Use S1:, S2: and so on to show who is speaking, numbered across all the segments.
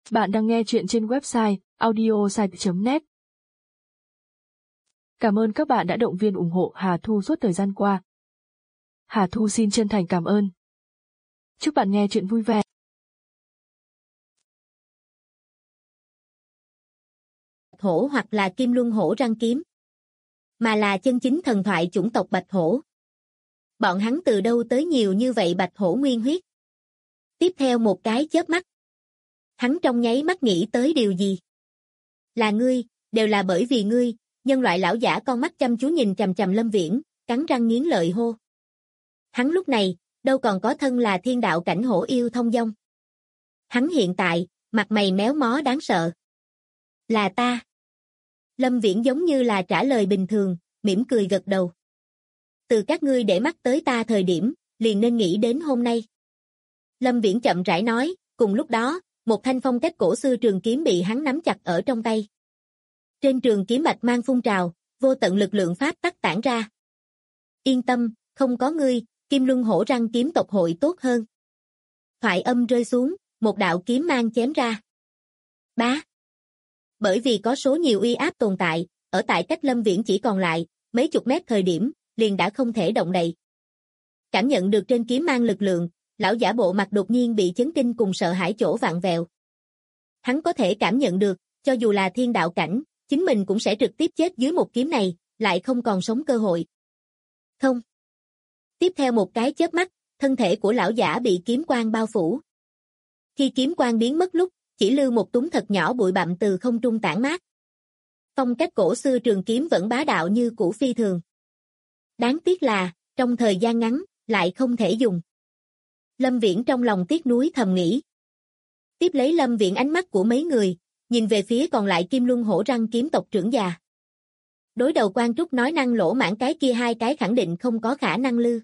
S1: Bạn đang nghe chuyện trên website audiosite.net. Cảm ơn các bạn đã động viên ủng hộ Hà Thu suốt thời gian qua. Hà Thu xin chân thành cảm ơn. Chúc bạn nghe chuyện vui vẻ.
S2: Hổ hoặc là Kim Luân Hổ răng kiếm, mà là chân chính thần thoại chủng tộc Bạch Hổ. Bọn hắn từ đâu tới nhiều như vậy Bạch Hổ nguyên huyết? Tiếp theo một cái chớp mắt, hắn trong nháy mắt nghĩ tới điều gì? Là ngươi, đều là bởi vì ngươi. Nhân loại lão giả con mắt chăm chú nhìn chằm chằm Lâm Viễn, cắn răng nghiến lợi hô. Hắn lúc này, đâu còn có thân là thiên đạo cảnh hổ yêu thông dong. Hắn hiện tại, mặt mày méo mó đáng sợ. Là ta. Lâm Viễn giống như là trả lời bình thường, mỉm cười gật đầu. Từ các ngươi để mắt tới ta thời điểm, liền nên nghĩ đến hôm nay. Lâm Viễn chậm rãi nói, cùng lúc đó, một thanh phong cách cổ xưa trường kiếm bị hắn nắm chặt ở trong tay. Trên trường kiếm bạch mang phun trào, vô tận lực lượng pháp tắc tản ra. Yên tâm, không có ngươi, Kim Luân Hổ răng kiếm tộc hội tốt hơn. Thoại âm rơi xuống, một đạo kiếm mang chém ra. Bá. Bởi vì có số nhiều uy áp tồn tại, ở tại cách Lâm Viễn chỉ còn lại mấy chục mét thời điểm, liền đã không thể động đậy. Cảm nhận được trên kiếm mang lực lượng, lão giả bộ mặt đột nhiên bị chấn kinh cùng sợ hãi chỗ vặn vẹo. Hắn có thể cảm nhận được, cho dù là thiên đạo cảnh, chính mình cũng sẽ trực tiếp chết dưới một kiếm này, lại không còn sống cơ hội. Không. Tiếp theo một cái chớp mắt, thân thể của lão giả bị kiếm quang bao phủ. Khi kiếm quang biến mất lúc, chỉ lưu một túng thật nhỏ bụi bặm từ không trung tản mát. Phong cách cổ xưa trường kiếm vẫn bá đạo như cũ phi thường. Đáng tiếc là, trong thời gian ngắn, lại không thể dùng. Lâm Viễn trong lòng tiếc nuối thầm nghĩ. Tiếp lấy Lâm Viễn ánh mắt của mấy người, nhìn về phía còn lại Kim Luân Hổ răng kiếm tộc trưởng già. Đối đầu Quan Trúc nói năng lỗ mãng cái kia hai cái khẳng định không có khả năng lư.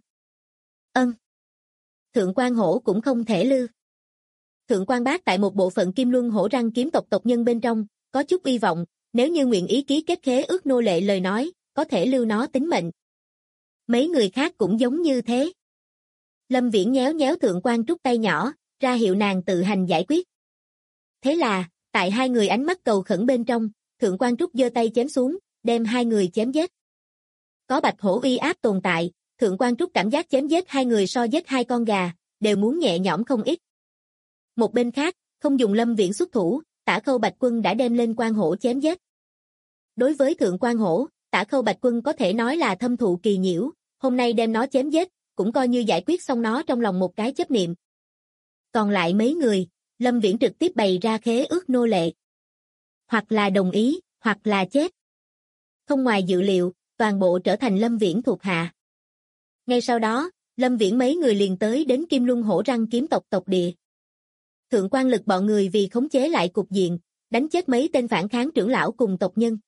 S2: Thượng Quan Hổ cũng không thể lư. Thượng Quan Bác tại một bộ phận Kim Luân Hổ răng kiếm tộc tộc nhân bên trong, có chút hy vọng, nếu như nguyện ý ký kết khế ước nô lệ lời nói, có thể lưu nó tính mệnh. Mấy người khác cũng giống như thế. Lâm Viễn nhéo nhéo Thượng Quan Trúc tay nhỏ, ra hiệu nàng tự hành giải quyết. Thế là, tại hai người ánh mắt cầu khẩn bên trong, Thượng Quan Trúc giơ tay chém xuống, đem hai người chém giết. Có Bạch Hổ uy áp tồn tại, Thượng Quan Trúc cảm giác chém giết hai người so giết hai con gà, đều muốn nhẹ nhõm không ít. Một bên khác, không dùng Lâm Viễn xuất thủ, Tả Khâu Bạch Quân đã đem lên Quan Hổ chém giết. Đối với Thượng Quan Hổ, Tả Khâu Bạch Quân có thể nói là thâm thụ kỳ nhiễu, hôm nay đem nó chém giết, cũng coi như giải quyết xong nó trong lòng một cái chấp niệm. Còn lại mấy người, Lâm Viễn trực tiếp bày ra khế ước nô lệ. Hoặc là đồng ý, hoặc là chết. Không ngoài dự liệu, toàn bộ trở thành Lâm Viễn thuộc hạ. Ngay sau đó, Lâm Viễn mấy người liền tới đến Kim Luân Hổ răng kiếm tộc tộc địa. Thượng Quan Lực bọn người vì khống chế lại cục diện, đánh chết mấy tên phản kháng trưởng lão cùng tộc nhân.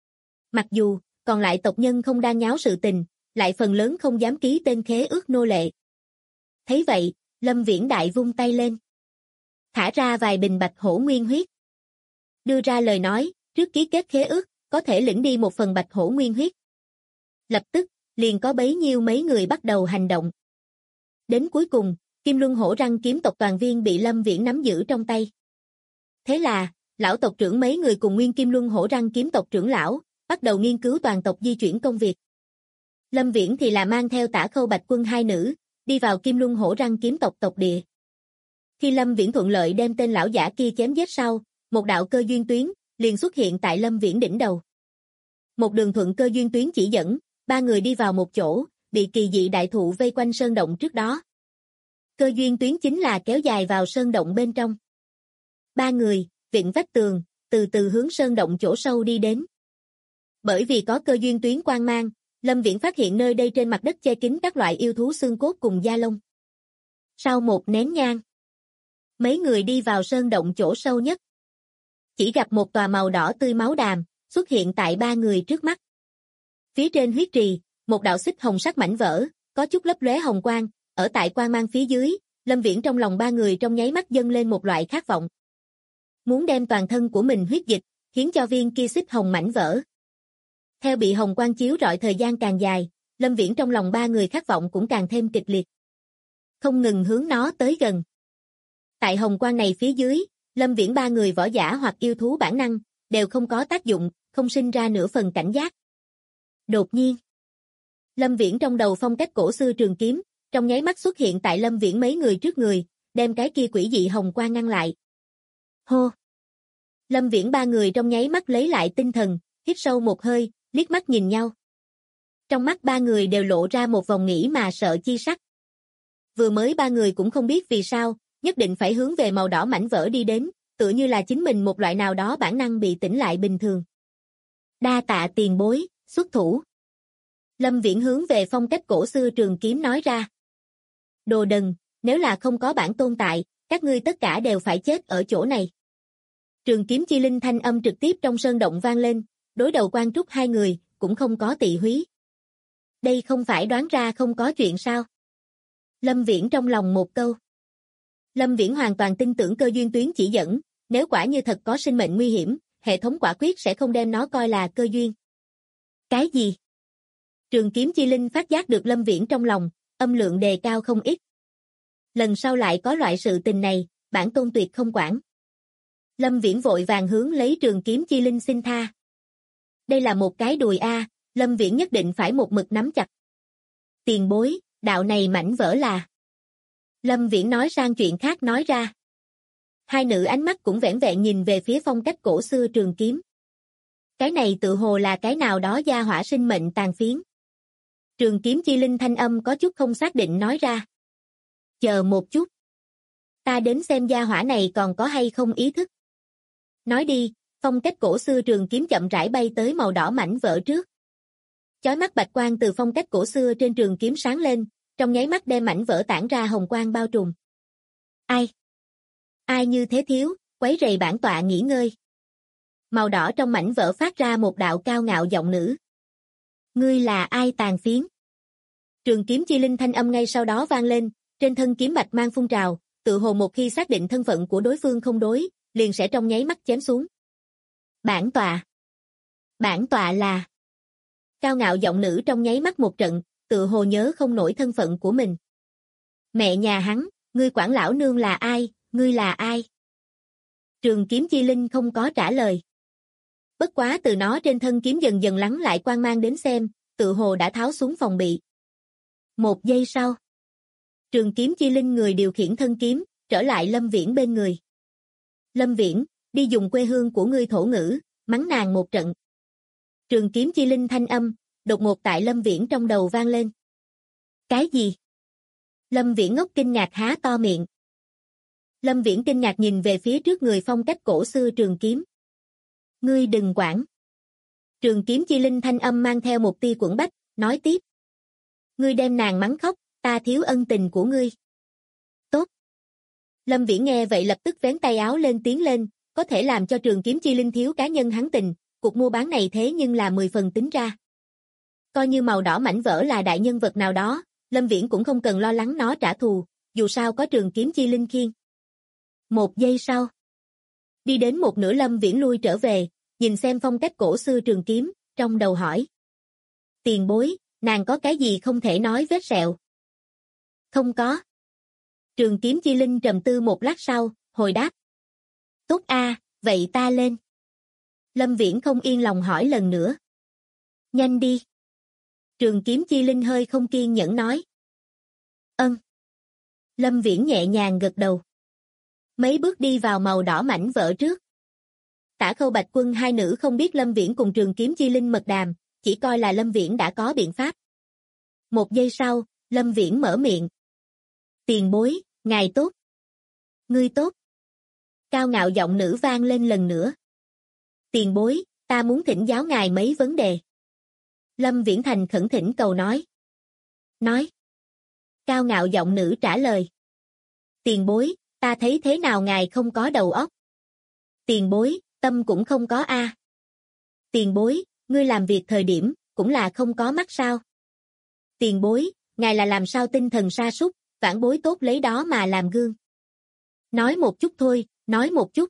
S2: Mặc dù, còn lại tộc nhân không đang nháo sự tình, lại phần lớn không dám ký tên khế ước nô lệ. Thấy vậy, Lâm Viễn đại vung tay lên. Thả ra vài bình Bạch Hổ nguyên huyết. Đưa ra lời nói, trước ký kết khế ước, có thể lĩnh đi một phần Bạch Hổ nguyên huyết. Lập tức, liền có bấy nhiêu mấy người bắt đầu hành động. Đến cuối cùng, Kim Luân Hổ răng kiếm tộc toàn viên bị Lâm Viễn nắm giữ trong tay. Thế là, lão tộc trưởng mấy người cùng nguyên Kim Luân Hổ răng kiếm tộc trưởng lão, bắt đầu nghiên cứu toàn tộc di chuyển công việc. Lâm Viễn thì là mang theo Tả Khâu Bạch Quân hai nữ, đi vào Kim Luân Hổ răng kiếm tộc tộc địa. Khi Lâm Viễn thuận lợi đem tên lão giả kia chém giết sau, một đạo cơ duyên tuyến liền xuất hiện tại Lâm Viễn đỉnh đầu. Một đường thuận cơ duyên tuyến chỉ dẫn, ba người đi vào một chỗ, bị kỳ dị đại thụ vây quanh sơn động trước đó. Cơ duyên tuyến chính là kéo dài vào sơn động bên trong. Ba người, vịn vách tường, từ từ hướng sơn động chỗ sâu đi đến. Bởi vì có cơ duyên tuyến quang mang, Lâm Viễn phát hiện nơi đây trên mặt đất che kín các loại yêu thú xương cốt cùng da lông. Sau một nén nhang, mấy người đi vào sơn động chỗ sâu nhất. Chỉ gặp một tòa màu đỏ tươi máu đàm, xuất hiện tại ba người trước mắt. Phía trên huyết trì, một đạo xích hồng sắc mảnh vỡ, có chút lấp lóe hồng quang, ở tại quang mang phía dưới, Lâm Viễn trong lòng ba người trong nháy mắt dâng lên một loại khát vọng. Muốn đem toàn thân của mình huyết dịch, khiến cho viên kia xích hồng mảnh vỡ. Theo bị hồng quang chiếu rọi thời gian càng dài, Lâm Viễn trong lòng ba người khát vọng cũng càng thêm kịch liệt. Không ngừng hướng nó tới gần. Tại hồng quang này phía dưới, Lâm Viễn ba người võ giả hoặc yêu thú bản năng, đều không có tác dụng, không sinh ra nửa phần cảnh giác. Đột nhiên, Lâm Viễn trong đầu phong cách cổ xưa trường kiếm, trong nháy mắt xuất hiện tại Lâm Viễn mấy người trước người, đem cái kia quỷ dị hồng quang ngăn lại. Hô! Lâm Viễn ba người trong nháy mắt lấy lại tinh thần, hít sâu một hơi, liếc mắt nhìn nhau. Trong mắt ba người đều lộ ra một vòng nghĩ mà sợ chi sắc. Vừa mới ba người cũng không biết vì sao, nhất định phải hướng về màu đỏ mảnh vỡ đi đến, tựa như là chính mình một loại nào đó bản năng bị tỉnh lại bình thường. Đa tạ tiền bối, xuất thủ. Lâm Viễn hướng về phong cách cổ xưa trường kiếm nói ra. Đồ đần, nếu là không có bản tôn tại, các ngươi tất cả đều phải chết ở chỗ này. Trường kiếm chi linh thanh âm trực tiếp trong sơn động vang lên, đối đầu Quan Trúc hai người, cũng không có tị húy. Đây không phải đoán ra không có chuyện sao? Lâm Viễn trong lòng một câu. Lâm Viễn hoàn toàn tin tưởng cơ duyên tuyến chỉ dẫn, nếu quả như thật có sinh mệnh nguy hiểm, hệ thống quả quyết sẽ không đem nó coi là cơ duyên. Cái gì? Trường kiếm chi linh phát giác được Lâm Viễn trong lòng, âm lượng đề cao không ít. Lần sau lại có loại sự tình này, bản tôn tuyệt không quản. Lâm Viễn vội vàng hướng lấy trường kiếm chi linh xin tha. Đây là một cái đùi a, Lâm Viễn nhất định phải một mực nắm chặt. Tiền bối, đạo này mảnh vỡ là. Lâm Viễn nói sang chuyện khác nói ra. Hai nữ ánh mắt cũng vẻn vẹn nhìn về phía phong cách cổ xưa trường kiếm. Cái này tự hồ là cái nào đó gia hỏa sinh mệnh tàn phiến. Trường kiếm chi linh thanh âm có chút không xác định nói ra. Chờ một chút. Ta đến xem gia hỏa này còn có hay không ý thức. Nói đi, phong cách cổ xưa trường kiếm chậm rãi bay tới màu đỏ mảnh vỡ trước. Chói mắt bạch quang từ phong cách cổ xưa trên trường kiếm sáng lên, trong nháy mắt đem mảnh vỡ tản ra hồng quang bao trùm. Ai? Ai như thế thiếu, quấy rầy bản tọa nghỉ ngơi. Màu đỏ trong mảnh vỡ phát ra một đạo cao ngạo giọng nữ. Ngươi là ai tàn phiến? Trường kiếm chi linh thanh âm ngay sau đó vang lên, trên thân kiếm bạch mang phun trào, tự hồ một khi xác định thân phận của đối phương không đối, liền sẽ trong nháy mắt chém xuống. Bản tọa. Bản tọa là. Cao ngạo giọng nữ trong nháy mắt một trận, tự hồ nhớ không nổi thân phận của mình. Mẹ nhà hắn, ngươi quản lão nương là ai, ngươi là ai? Trường kiếm chi linh không có trả lời. Bất quá từ nó trên thân kiếm dần dần lắng lại quang mang đến xem, tự hồ đã tháo xuống phòng bị. Một giây sau, trường kiếm chi linh người điều khiển thân kiếm, trở lại Lâm Viễn bên người. Lâm Viễn, đi dùng quê hương của ngươi thổ ngữ, mắng nàng một trận. Trường kiếm chi linh thanh âm, đột ngột tại Lâm Viễn trong đầu vang lên. Cái gì? Lâm Viễn ngốc kinh ngạc há to miệng. Lâm Viễn kinh ngạc nhìn về phía trước người phong cách cổ xưa trường kiếm. Ngươi đừng quản. Trường kiếm chi linh thanh âm mang theo một tia quẫn bách, nói tiếp. Ngươi đem nàng mắng khóc, ta thiếu ân tình của ngươi. Tốt. Lâm Viễn nghe vậy lập tức vén tay áo lên tiến lên, có thể làm cho trường kiếm chi linh thiếu cá nhân hắn tình, cuộc mua bán này thế nhưng là 10 phần tính ra. Coi như màu đỏ mảnh vỡ là đại nhân vật nào đó, Lâm Viễn cũng không cần lo lắng nó trả thù, dù sao có trường kiếm chi linh khiên. Một giây sau, đi đến một nửa Lâm Viễn lui trở về, nhìn xem phong cách cổ xưa trường kiếm, trong đầu hỏi. Tiền bối, nàng có cái gì không thể nói vết sẹo? Không có. Trường kiếm chi linh trầm tư một lát sau, hồi đáp. Tốt a, vậy ta lên. Lâm Viễn không yên lòng hỏi lần nữa. Nhanh đi. Trường kiếm chi linh hơi không kiên nhẫn nói. Ân. Lâm Viễn nhẹ nhàng gật đầu. Mấy bước đi vào màu đỏ mảnh vỡ trước. Tả Khâu Bạch Quân hai nữ không biết Lâm Viễn cùng trường kiếm chi linh mật đàm, chỉ coi là Lâm Viễn đã có biện pháp. Một giây sau, Lâm Viễn mở miệng. Tiền bối, ngài tốt. Ngươi tốt. Cao ngạo giọng nữ vang lên lần nữa. Tiền bối, ta muốn thỉnh giáo ngài mấy vấn đề. Lâm Viễn thành khẩn thỉnh cầu nói. Nói. Cao ngạo giọng nữ trả lời. Tiền bối, ta thấy thế nào ngài không có đầu óc. Tiền bối, tâm cũng không có a. Tiền bối, ngươi làm việc thời điểm, cũng là không có mắt sao. Tiền bối, ngài là làm sao tinh thần sa sút, vãn bối tốt lấy đó mà làm gương. Nói một chút thôi, nói một chút.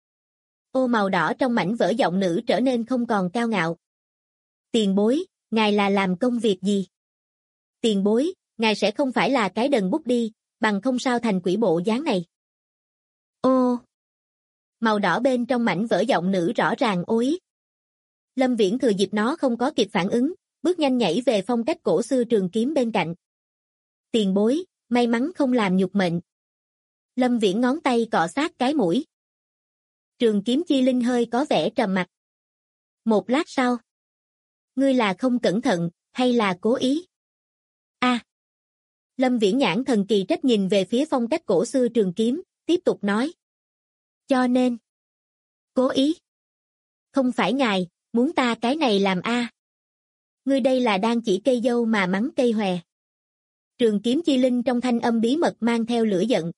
S2: Ô màu đỏ trong mảnh vỡ giọng nữ trở nên không còn cao ngạo. Tiền bối, ngài là làm công việc gì? Tiền bối, ngài sẽ không phải là cái đần bút đi, bằng không sao thành quỷ bộ dáng này. Ô! Màu đỏ bên trong mảnh vỡ giọng nữ rõ ràng ối. Lâm Viễn thừa dịp nó không có kịp phản ứng, bước nhanh nhảy về phong cách cổ xưa trường kiếm bên cạnh. Tiền bối, may mắn không làm nhục mệnh. Lâm Viễn ngón tay cọ sát cái mũi. Trường kiếm chi linh hơi có vẻ trầm mặc. Một lát sau. Ngươi là không cẩn thận, hay là cố ý? Lâm Viễn nhãn thần kỳ trách nhìn về phía phong cách cổ xưa trường kiếm, tiếp tục nói. Cho nên. Cố ý. Không phải ngài, muốn ta cái này làm Ngươi đây là đang chỉ cây dâu mà mắng cây hòe. Trường kiếm chi linh trong thanh âm bí mật mang theo lửa giận.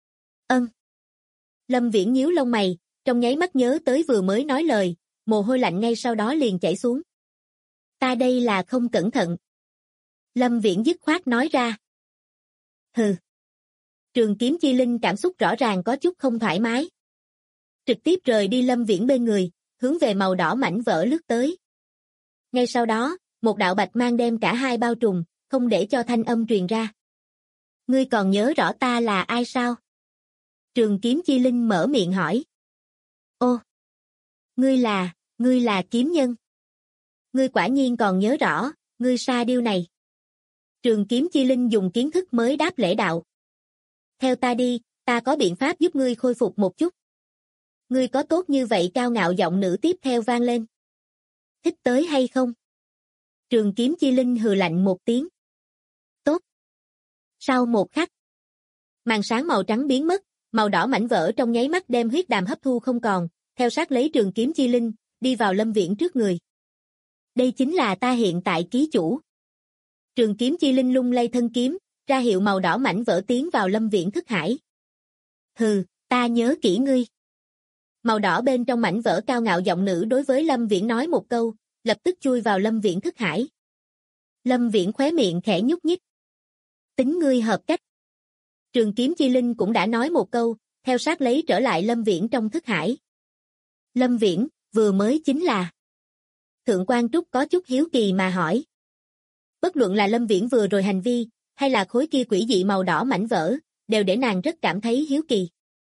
S2: Lâm Viễn nhíu lông mày, trong nháy mắt nhớ tới vừa mới nói lời, mồ hôi lạnh ngay sau đó liền chảy xuống. Ta đây là không cẩn thận. Lâm Viễn dứt khoát nói ra. Hừ. Trường kiếm chi linh cảm xúc rõ ràng có chút không thoải mái. Trực tiếp rời đi Lâm Viễn bên người, hướng về màu đỏ mảnh vỡ lướt tới. Ngay sau đó, một đạo bạch mang đem cả hai bao trùm, không để cho thanh âm truyền ra. Ngươi còn nhớ rõ ta là ai sao? Trường kiếm chi linh mở miệng hỏi. Ô! Ngươi là kiếm nhân. Ngươi quả nhiên còn nhớ rõ, ngươi Sa Điêu này. Trường kiếm chi linh dùng kiến thức mới đáp lễ đạo. Theo ta đi, ta có biện pháp giúp ngươi khôi phục một chút. Ngươi có tốt như vậy cao ngạo giọng nữ tiếp theo vang lên. Thích tới hay không? Trường kiếm chi linh hừ lạnh một tiếng. Tốt. Sau một khắc, màn sáng màu trắng biến mất, màu đỏ mảnh vỡ trong nháy mắt đem huyết đàm hấp thu không còn, theo sát lấy trường kiếm chi linh, đi vào Lâm Viễn trước người. Đây chính là ta hiện tại ký chủ. Trường kiếm chi linh lung lay thân kiếm, ra hiệu màu đỏ mảnh vỡ tiến vào Lâm Viễn thức hải. Hừ, ta nhớ kỹ ngươi. Màu đỏ bên trong mảnh vỡ cao ngạo giọng nữ đối với Lâm Viễn nói một câu, lập tức chui vào Lâm Viễn thức hải. Lâm Viễn khóe miệng khẽ nhúc nhích. Tính ngươi hợp cách. Trường kiếm chi linh cũng đã nói một câu, theo sát lấy trở lại Lâm Viễn trong thức hải. Lâm Viễn, vừa mới chính là. Thượng quan Trúc có chút hiếu kỳ mà hỏi. Bất luận là Lâm Viễn vừa rồi hành vi, hay là khối kia quỷ dị màu đỏ mảnh vỡ, đều để nàng rất cảm thấy hiếu kỳ.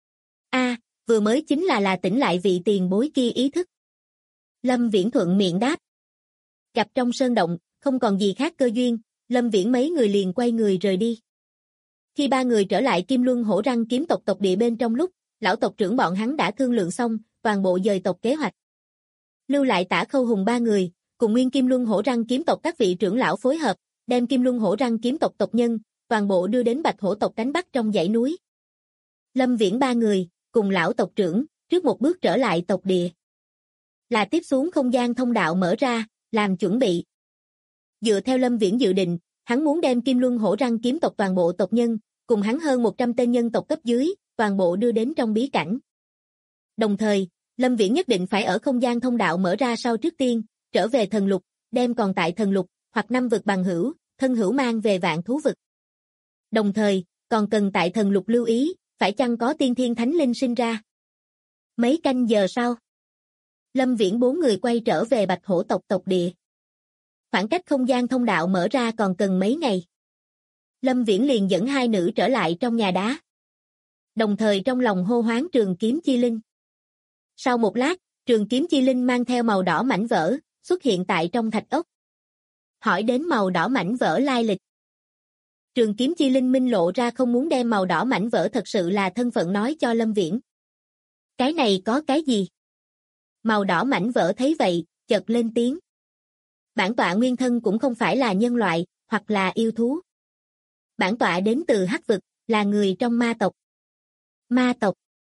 S2: Vừa mới chính là tỉnh lại vị tiền bối kia ý thức. Lâm Viễn thuận miệng đáp. Gặp trong sơn động, không còn gì khác cơ duyên, Lâm Viễn mấy người liền quay người rời đi. Khi ba người trở lại Kim Luân Hổ Răng kiếm tộc tộc địa bên trong lúc, lão tộc trưởng bọn hắn đã thương lượng xong, toàn bộ dời tộc kế hoạch. Lưu lại Tả Khâu Hùng ba người, cùng nguyên Kim Luân Hổ Răng kiếm tộc các vị trưởng lão phối hợp, đem Kim Luân Hổ Răng kiếm tộc tộc nhân, toàn bộ đưa đến Bạch Hổ tộc cánh bắc trong dãy núi. Lâm Viễn ba người, cùng lão tộc trưởng, trước một bước trở lại tộc địa. Là tiếp xuống không gian thông đạo mở ra, làm chuẩn bị. Dựa theo Lâm Viễn dự định, hắn muốn đem Kim Luân Hổ Răng kiếm tộc toàn bộ tộc nhân, cùng hắn hơn 100 tên nhân tộc cấp dưới, toàn bộ đưa đến trong bí cảnh. Đồng thời, Lâm Viễn nhất định phải ở không gian thông đạo mở ra sau trước tiên, trở về thần lục, đem còn tại thần lục, hoặc năm vực bằng hữu, thân hữu mang về vạn thú vực. Đồng thời, còn cần tại thần lục lưu ý, phải chăng có tiên thiên thánh linh sinh ra. Mấy canh giờ sau, Lâm Viễn bốn người quay trở về Bạch Hổ tộc tộc địa. Khoảng cách không gian thông đạo mở ra còn cần mấy ngày. Lâm Viễn liền dẫn hai nữ trở lại trong nhà đá. Đồng thời trong lòng hô hoán trường kiếm chi linh. Sau một lát, trường kiếm chi linh mang theo màu đỏ mảnh vỡ, xuất hiện tại trong thạch ốc. Hỏi đến màu đỏ mảnh vỡ lai lịch. Trường kiếm chi linh minh lộ ra không muốn đem màu đỏ mảnh vỡ thật sự là thân phận nói cho Lâm Viễn. Cái này có cái gì? Màu đỏ mảnh vỡ thấy vậy, chợt lên tiếng. Bản tọa nguyên thân cũng không phải là nhân loại, hoặc là yêu thú. Bản tọa đến từ Hắc vực, là người trong ma tộc. Ma tộc.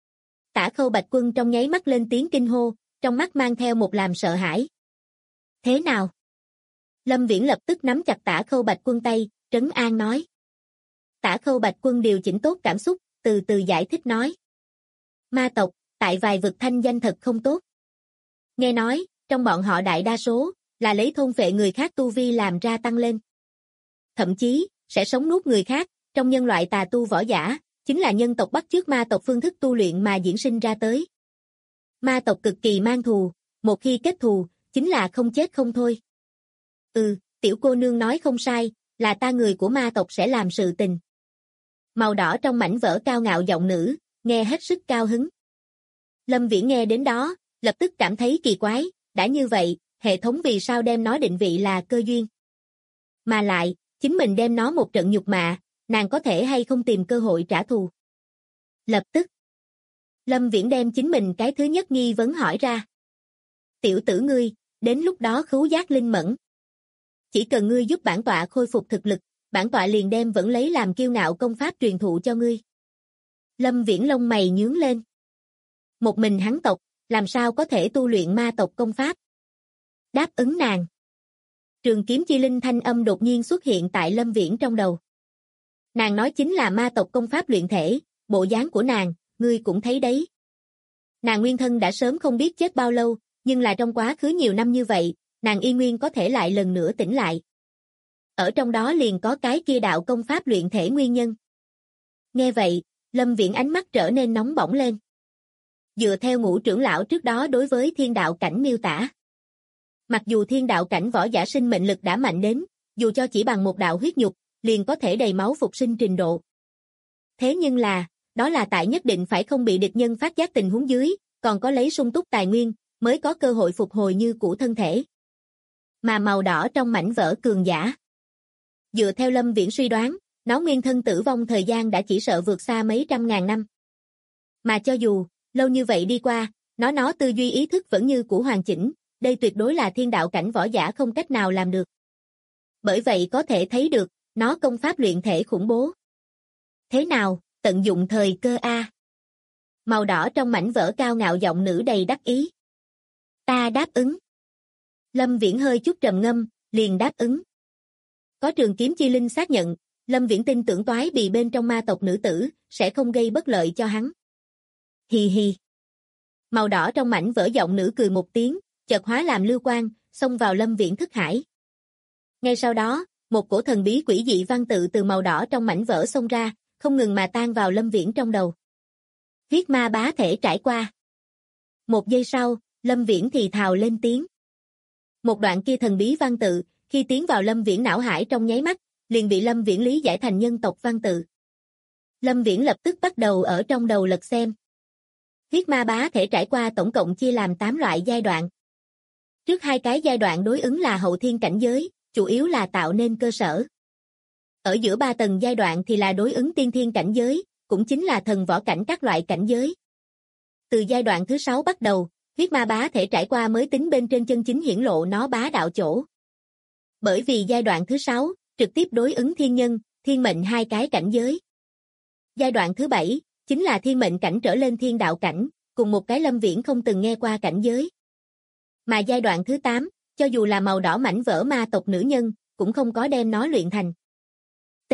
S2: Tả Khâu Bạch Quân trong nháy mắt lên tiếng kinh hô, trong mắt mang theo một làm sợ hãi. Thế nào? Lâm Viễn lập tức nắm chặt Tả Khâu Bạch Quân tay, trấn an nói. Tả Khâu Bạch Quân điều chỉnh tốt cảm xúc, từ từ giải thích nói. Ma tộc, tại vài vực thanh danh thật không tốt. Nghe nói, trong bọn họ đại đa số, là lấy thôn phệ người khác tu vi làm ra tăng lên. Thậm chí, sẽ sống nuốt người khác, trong nhân loại tà tu võ giả, chính là nhân tộc bắt chước ma tộc phương thức tu luyện mà diễn sinh ra tới. Ma tộc cực kỳ mang thù, một khi kết thù, chính là không chết không thôi. Tiểu cô nương nói không sai, là ta người của ma tộc sẽ làm sự tình. Màu đỏ trong mảnh vỡ cao ngạo giọng nữ, nghe hết sức cao hứng. Lâm Viễn nghe đến đó, lập tức cảm thấy kỳ quái, đã như vậy, hệ thống vì sao đem nó định vị là cơ duyên? Mà lại, chính mình đem nó một trận nhục mạ, nàng có thể hay không tìm cơ hội trả thù? Lập tức, Lâm Viễn đem chính mình cái thứ nhất nghi vấn hỏi ra. Tiểu tử ngươi, đến lúc đó khứu giác linh mẫn. Chỉ cần ngươi giúp bản tọa khôi phục thực lực, bản tọa liền đem vẫn lấy làm kiêu ngạo công pháp truyền thụ cho ngươi. Lâm Viễn lông mày nhướng lên. Một mình hắn tộc, làm sao có thể tu luyện ma tộc công pháp? Đáp ứng nàng. Trường kiếm chi linh thanh âm đột nhiên xuất hiện tại Lâm Viễn trong đầu. Nàng nói chính là ma tộc công pháp luyện thể, bộ dáng của nàng, ngươi cũng thấy đấy. Nàng nguyên thân đã sớm không biết chết bao lâu, nhưng là trong quá khứ nhiều năm như vậy, nàng y nguyên có thể lại lần nữa tỉnh lại. Ở trong đó liền có cái kia đạo công pháp luyện thể nguyên nhân. Nghe vậy, Lâm Viễn ánh mắt trở nên nóng bỏng lên. Dựa theo Ngũ trưởng lão trước đó đối với thiên đạo cảnh miêu tả. Mặc dù thiên đạo cảnh võ giả sinh mệnh lực đã mạnh đến, dù cho chỉ bằng một đạo huyết nhục, liền có thể đầy máu phục sinh trình độ. Thế nhưng là, đó là tại nhất định phải không bị địch nhân phát giác tình huống dưới, còn có lấy sung túc tài nguyên, mới có cơ hội phục hồi như cũ thân thể. Mà màu đỏ trong mảnh vỡ cường giả. Dựa theo Lâm Viễn suy đoán, nó nguyên thân tử vong thời gian đã chỉ sợ vượt xa mấy trăm ngàn năm. Mà cho dù, lâu như vậy đi qua, nó tư duy ý thức vẫn như cũ hoàn chỉnh, đây tuyệt đối là thiên đạo cảnh võ giả không cách nào làm được. Bởi vậy có thể thấy được, nó công pháp luyện thể khủng bố. Thế nào, tận dụng thời cơ a. Màu đỏ trong mảnh vỡ cao ngạo giọng nữ đầy đắc ý. Ta đáp ứng. Lâm Viễn hơi chút trầm ngâm, liền đáp ứng. Có trường kiếm chi linh xác nhận, Lâm Viễn tin tưởng Toái Bì bên trong ma tộc nữ tử, sẽ không gây bất lợi cho hắn. Hì hì. Màu đỏ trong mảnh vỡ giọng nữ cười một tiếng, chợt hóa làm lưu quang, xông vào Lâm Viễn thức hải. Ngay sau đó, một cổ thần bí quỷ dị văn tự từ màu đỏ trong mảnh vỡ xông ra, không ngừng mà tan vào Lâm Viễn trong đầu. Huyết ma bá thể trải qua. Một giây sau, Lâm Viễn thì thào lên tiếng. Một đoạn kia thần bí văn tự, khi tiến vào Lâm Viễn não hải trong nháy mắt, liền bị Lâm Viễn lý giải thành nhân tộc văn tự. Lâm Viễn lập tức bắt đầu ở trong đầu lật xem. Huyết ma bá thể trải qua tổng cộng chia làm 8 loại giai đoạn. Trước hai cái giai đoạn đối ứng là hậu thiên cảnh giới, chủ yếu là tạo nên cơ sở. Ở giữa 3 tầng giai đoạn thì là đối ứng tiên thiên cảnh giới, cũng chính là thần võ cảnh các loại cảnh giới. Từ giai đoạn thứ 6 bắt đầu, huyết ma bá thể trải qua mới tính bên trên chân chính hiển lộ nó bá đạo chỗ. Bởi vì giai đoạn thứ 6, trực tiếp đối ứng thiên nhân, thiên mệnh hai cái cảnh giới. Giai đoạn thứ 7, chính là thiên mệnh cảnh trở lên thiên đạo cảnh, cùng một cái Lâm Viễn không từng nghe qua cảnh giới. Mà giai đoạn thứ 8, cho dù là màu đỏ mảnh vỡ ma tộc nữ nhân, cũng không có đem nó luyện thành. T.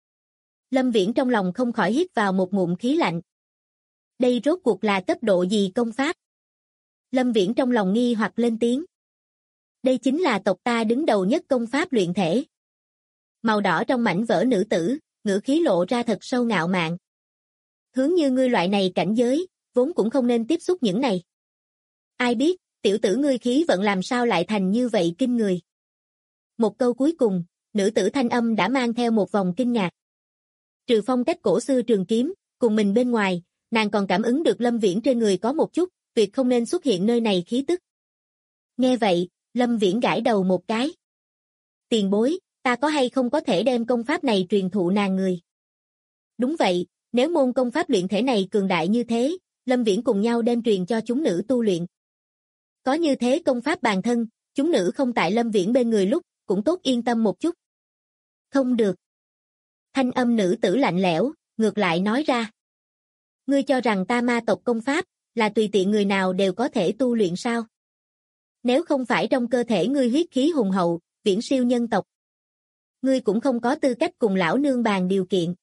S2: Lâm Viễn trong lòng không khỏi hít vào một ngụm khí lạnh. Đây rốt cuộc là cấp độ gì công pháp? Lâm Viễn trong lòng nghi hoặc lên tiếng. Đây chính là tộc ta đứng đầu nhất công pháp luyện thể. Màu đỏ trong mảnh vỡ nữ tử, ngữ khí lộ ra thật sâu ngạo mạn. Hướng như ngươi loại này cảnh giới, vốn cũng không nên tiếp xúc những này. Ai biết, tiểu tử ngươi khí vận làm sao lại thành như vậy kinh người. Một câu cuối cùng, nữ tử thanh âm đã mang theo một vòng kinh ngạc. Trừ phong cách cổ xưa trường kiếm, cùng mình bên ngoài, nàng còn cảm ứng được Lâm Viễn trên người có một chút, tuyệt không nên xuất hiện nơi này khí tức. Nghe vậy, Lâm Viễn gãi đầu một cái. Tiền bối, ta có hay không có thể đem công pháp này truyền thụ nàng người? Đúng vậy, nếu môn công pháp luyện thể này cường đại như thế, Lâm Viễn cùng nhau đem truyền cho chúng nữ tu luyện. Có như thế công pháp bàn thân, chúng nữ không tại Lâm Viễn bên người lúc, cũng tốt yên tâm một chút. Không được. Thanh âm nữ tử lạnh lẽo, ngược lại nói ra. Ngươi cho rằng ta ma tộc công pháp, là tùy tiện người nào đều có thể tu luyện sao? Nếu không phải trong cơ thể ngươi huyết khí hùng hậu, viễn siêu nhân tộc, ngươi cũng không có tư cách cùng lão nương bàn điều kiện.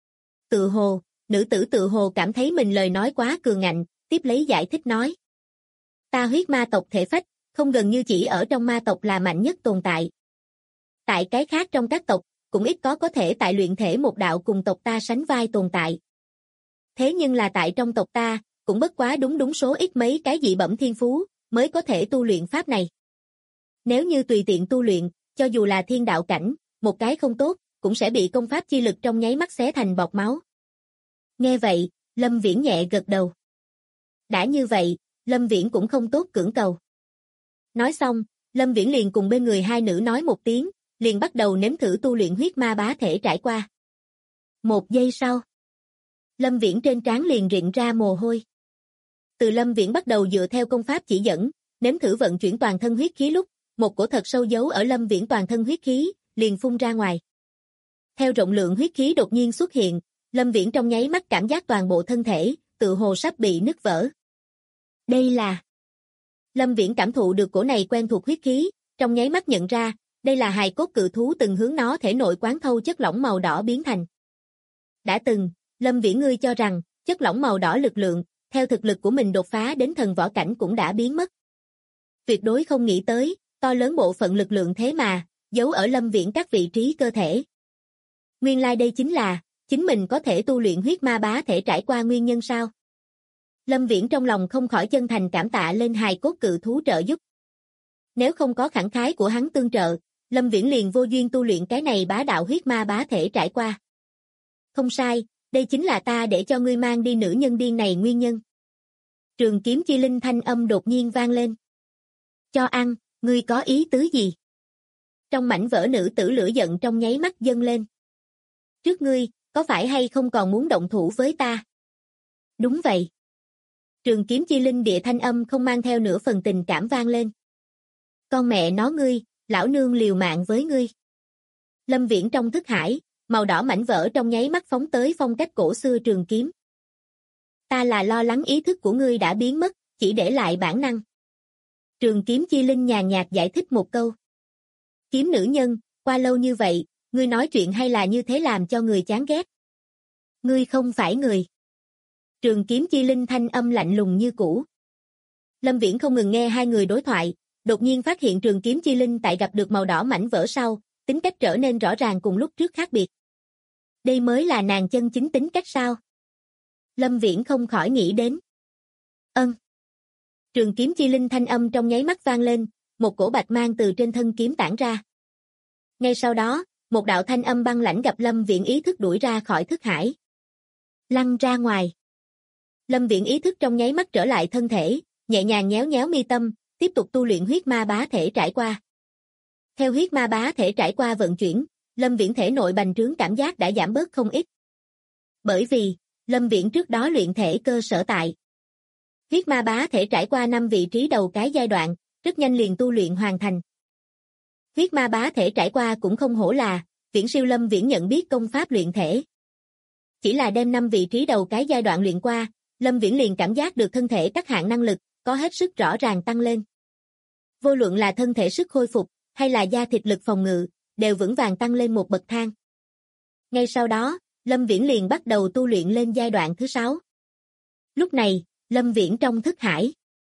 S2: Nữ tử tự hồ cảm thấy mình lời nói quá cường ngạnh, tiếp lấy giải thích nói. Ta huyết ma tộc thể phách, không gần như chỉ ở trong ma tộc là mạnh nhất tồn tại. Tại cái khác trong các tộc, cũng ít có thể tại luyện thể một đạo cùng tộc ta sánh vai tồn tại. Thế nhưng là tại trong tộc ta, cũng bất quá đúng số ít mấy cái dị bẩm thiên phú, mới có thể tu luyện pháp này. Nếu như tùy tiện tu luyện, cho dù là thiên đạo cảnh, một cái không tốt, cũng sẽ bị công pháp chi lực trong nháy mắt xé thành bọt máu. Nghe vậy, Lâm Viễn nhẹ gật đầu. Đã như vậy, Lâm Viễn cũng không tốt cưỡng cầu. Nói xong, Lâm Viễn liền cùng bên người hai nữ nói một tiếng, liền bắt đầu nếm thử tu luyện huyết ma bá thể trải qua. 1 giây sau, Lâm Viễn trên trán liền rịn ra mồ hôi. Từ Lâm Viễn bắt đầu dựa theo công pháp chỉ dẫn, nếm thử vận chuyển toàn thân huyết khí lúc, một cổ thật sâu giấu ở Lâm Viễn toàn thân huyết khí, liền phun ra ngoài. Theo rộng lượng huyết khí đột nhiên xuất hiện, Lâm Viễn trong nháy mắt cảm giác toàn bộ thân thể, tự hồ sắp bị nứt vỡ. Đây là... Lâm Viễn cảm thụ được cổ này quen thuộc huyết khí, trong nháy mắt nhận ra, đây là hài cốt cự thú từng hướng nó thể nội quán thâu chất lỏng màu đỏ biến thành. Đã từng, Lâm Viễn ngươi cho rằng, chất lỏng màu đỏ lực lượng, theo thực lực của mình đột phá đến thần võ cảnh cũng đã biến mất. Tuyệt đối không nghĩ tới, to lớn bộ phận lực lượng thế mà, giấu ở Lâm Viễn các vị trí cơ thể. Nguyên lai đây chính là, chính mình có thể tu luyện huyết ma bá thể trải qua nguyên nhân sao? Lâm Viễn trong lòng không khỏi chân thành cảm tạ lên hài cốt cự thú trợ giúp. Nếu không có khẳng khái của hắn tương trợ, Lâm Viễn liền vô duyên tu luyện cái này bá đạo huyết ma bá thể trải qua. Không sai, đây chính là ta để cho ngươi mang đi nữ nhân điên này nguyên nhân. Trường kiếm chi linh thanh âm đột nhiên vang lên. Cho ăn, ngươi có ý tứ gì? Trong mảnh vỡ nữ tử lửa giận trong nháy mắt dâng lên. Trước ngươi, có phải hay không còn muốn động thủ với ta? Đúng vậy. Trường kiếm chi linh địa thanh âm không mang theo nửa phần tình cảm vang lên. Con mẹ nó ngươi, lão nương liều mạng với ngươi. Lâm Viễn trong thức hải, màu đỏ mảnh vỡ trong nháy mắt phóng tới phong cách cổ xưa trường kiếm. Ta là lo lắng ý thức của ngươi đã biến mất, chỉ để lại bản năng. Trường kiếm chi linh nhàn nhạt giải thích một câu. Kiếm nữ nhân, qua lâu như vậy, ngươi nói chuyện hay là như thế làm cho người chán ghét. Ngươi không phải người. Trường kiếm chi linh thanh âm lạnh lùng như cũ. Lâm Viễn không ngừng nghe hai người đối thoại, đột nhiên phát hiện trường kiếm chi linh tại gặp được màu đỏ mảnh vỡ sau, tính cách trở nên rõ ràng cùng lúc trước khác biệt. Đây mới là nàng chân chính tính cách sao? Lâm Viễn không khỏi nghĩ đến. Trường kiếm chi linh thanh âm trong nháy mắt vang lên, một cổ bạch mang từ trên thân kiếm tản ra. Ngay sau đó, một đạo thanh âm băng lãnh gặp Lâm Viễn ý thức đuổi ra khỏi thức hải. Lăn ra ngoài. Lâm Viễn ý thức trong nháy mắt trở lại thân thể, nhẹ nhàng nhéo nhéo mi tâm, tiếp tục tu luyện huyết ma bá thể trải qua. Theo huyết ma bá thể trải qua vận chuyển, Lâm Viễn thể nội bành trướng cảm giác đã giảm bớt không ít. Bởi vì, Lâm Viễn trước đó luyện thể cơ sở tại. Huyết ma bá thể trải qua 5 vị trí đầu cái giai đoạn, rất nhanh liền tu luyện hoàn thành. Huyết ma bá thể trải qua cũng không hổ là, Viễn siêu Lâm Viễn nhận biết công pháp luyện thể. Chỉ là đem 5 vị trí đầu cái giai đoạn luyện qua, Lâm Viễn liền cảm giác được thân thể các hạng năng lực, có hết sức rõ ràng tăng lên. Vô luận là thân thể sức khôi phục, hay là da thịt lực phòng ngự, đều vững vàng tăng lên một bậc thang. Ngay sau đó, Lâm Viễn liền bắt đầu tu luyện lên giai đoạn thứ 6. Lúc này, Lâm Viễn trong thức hải.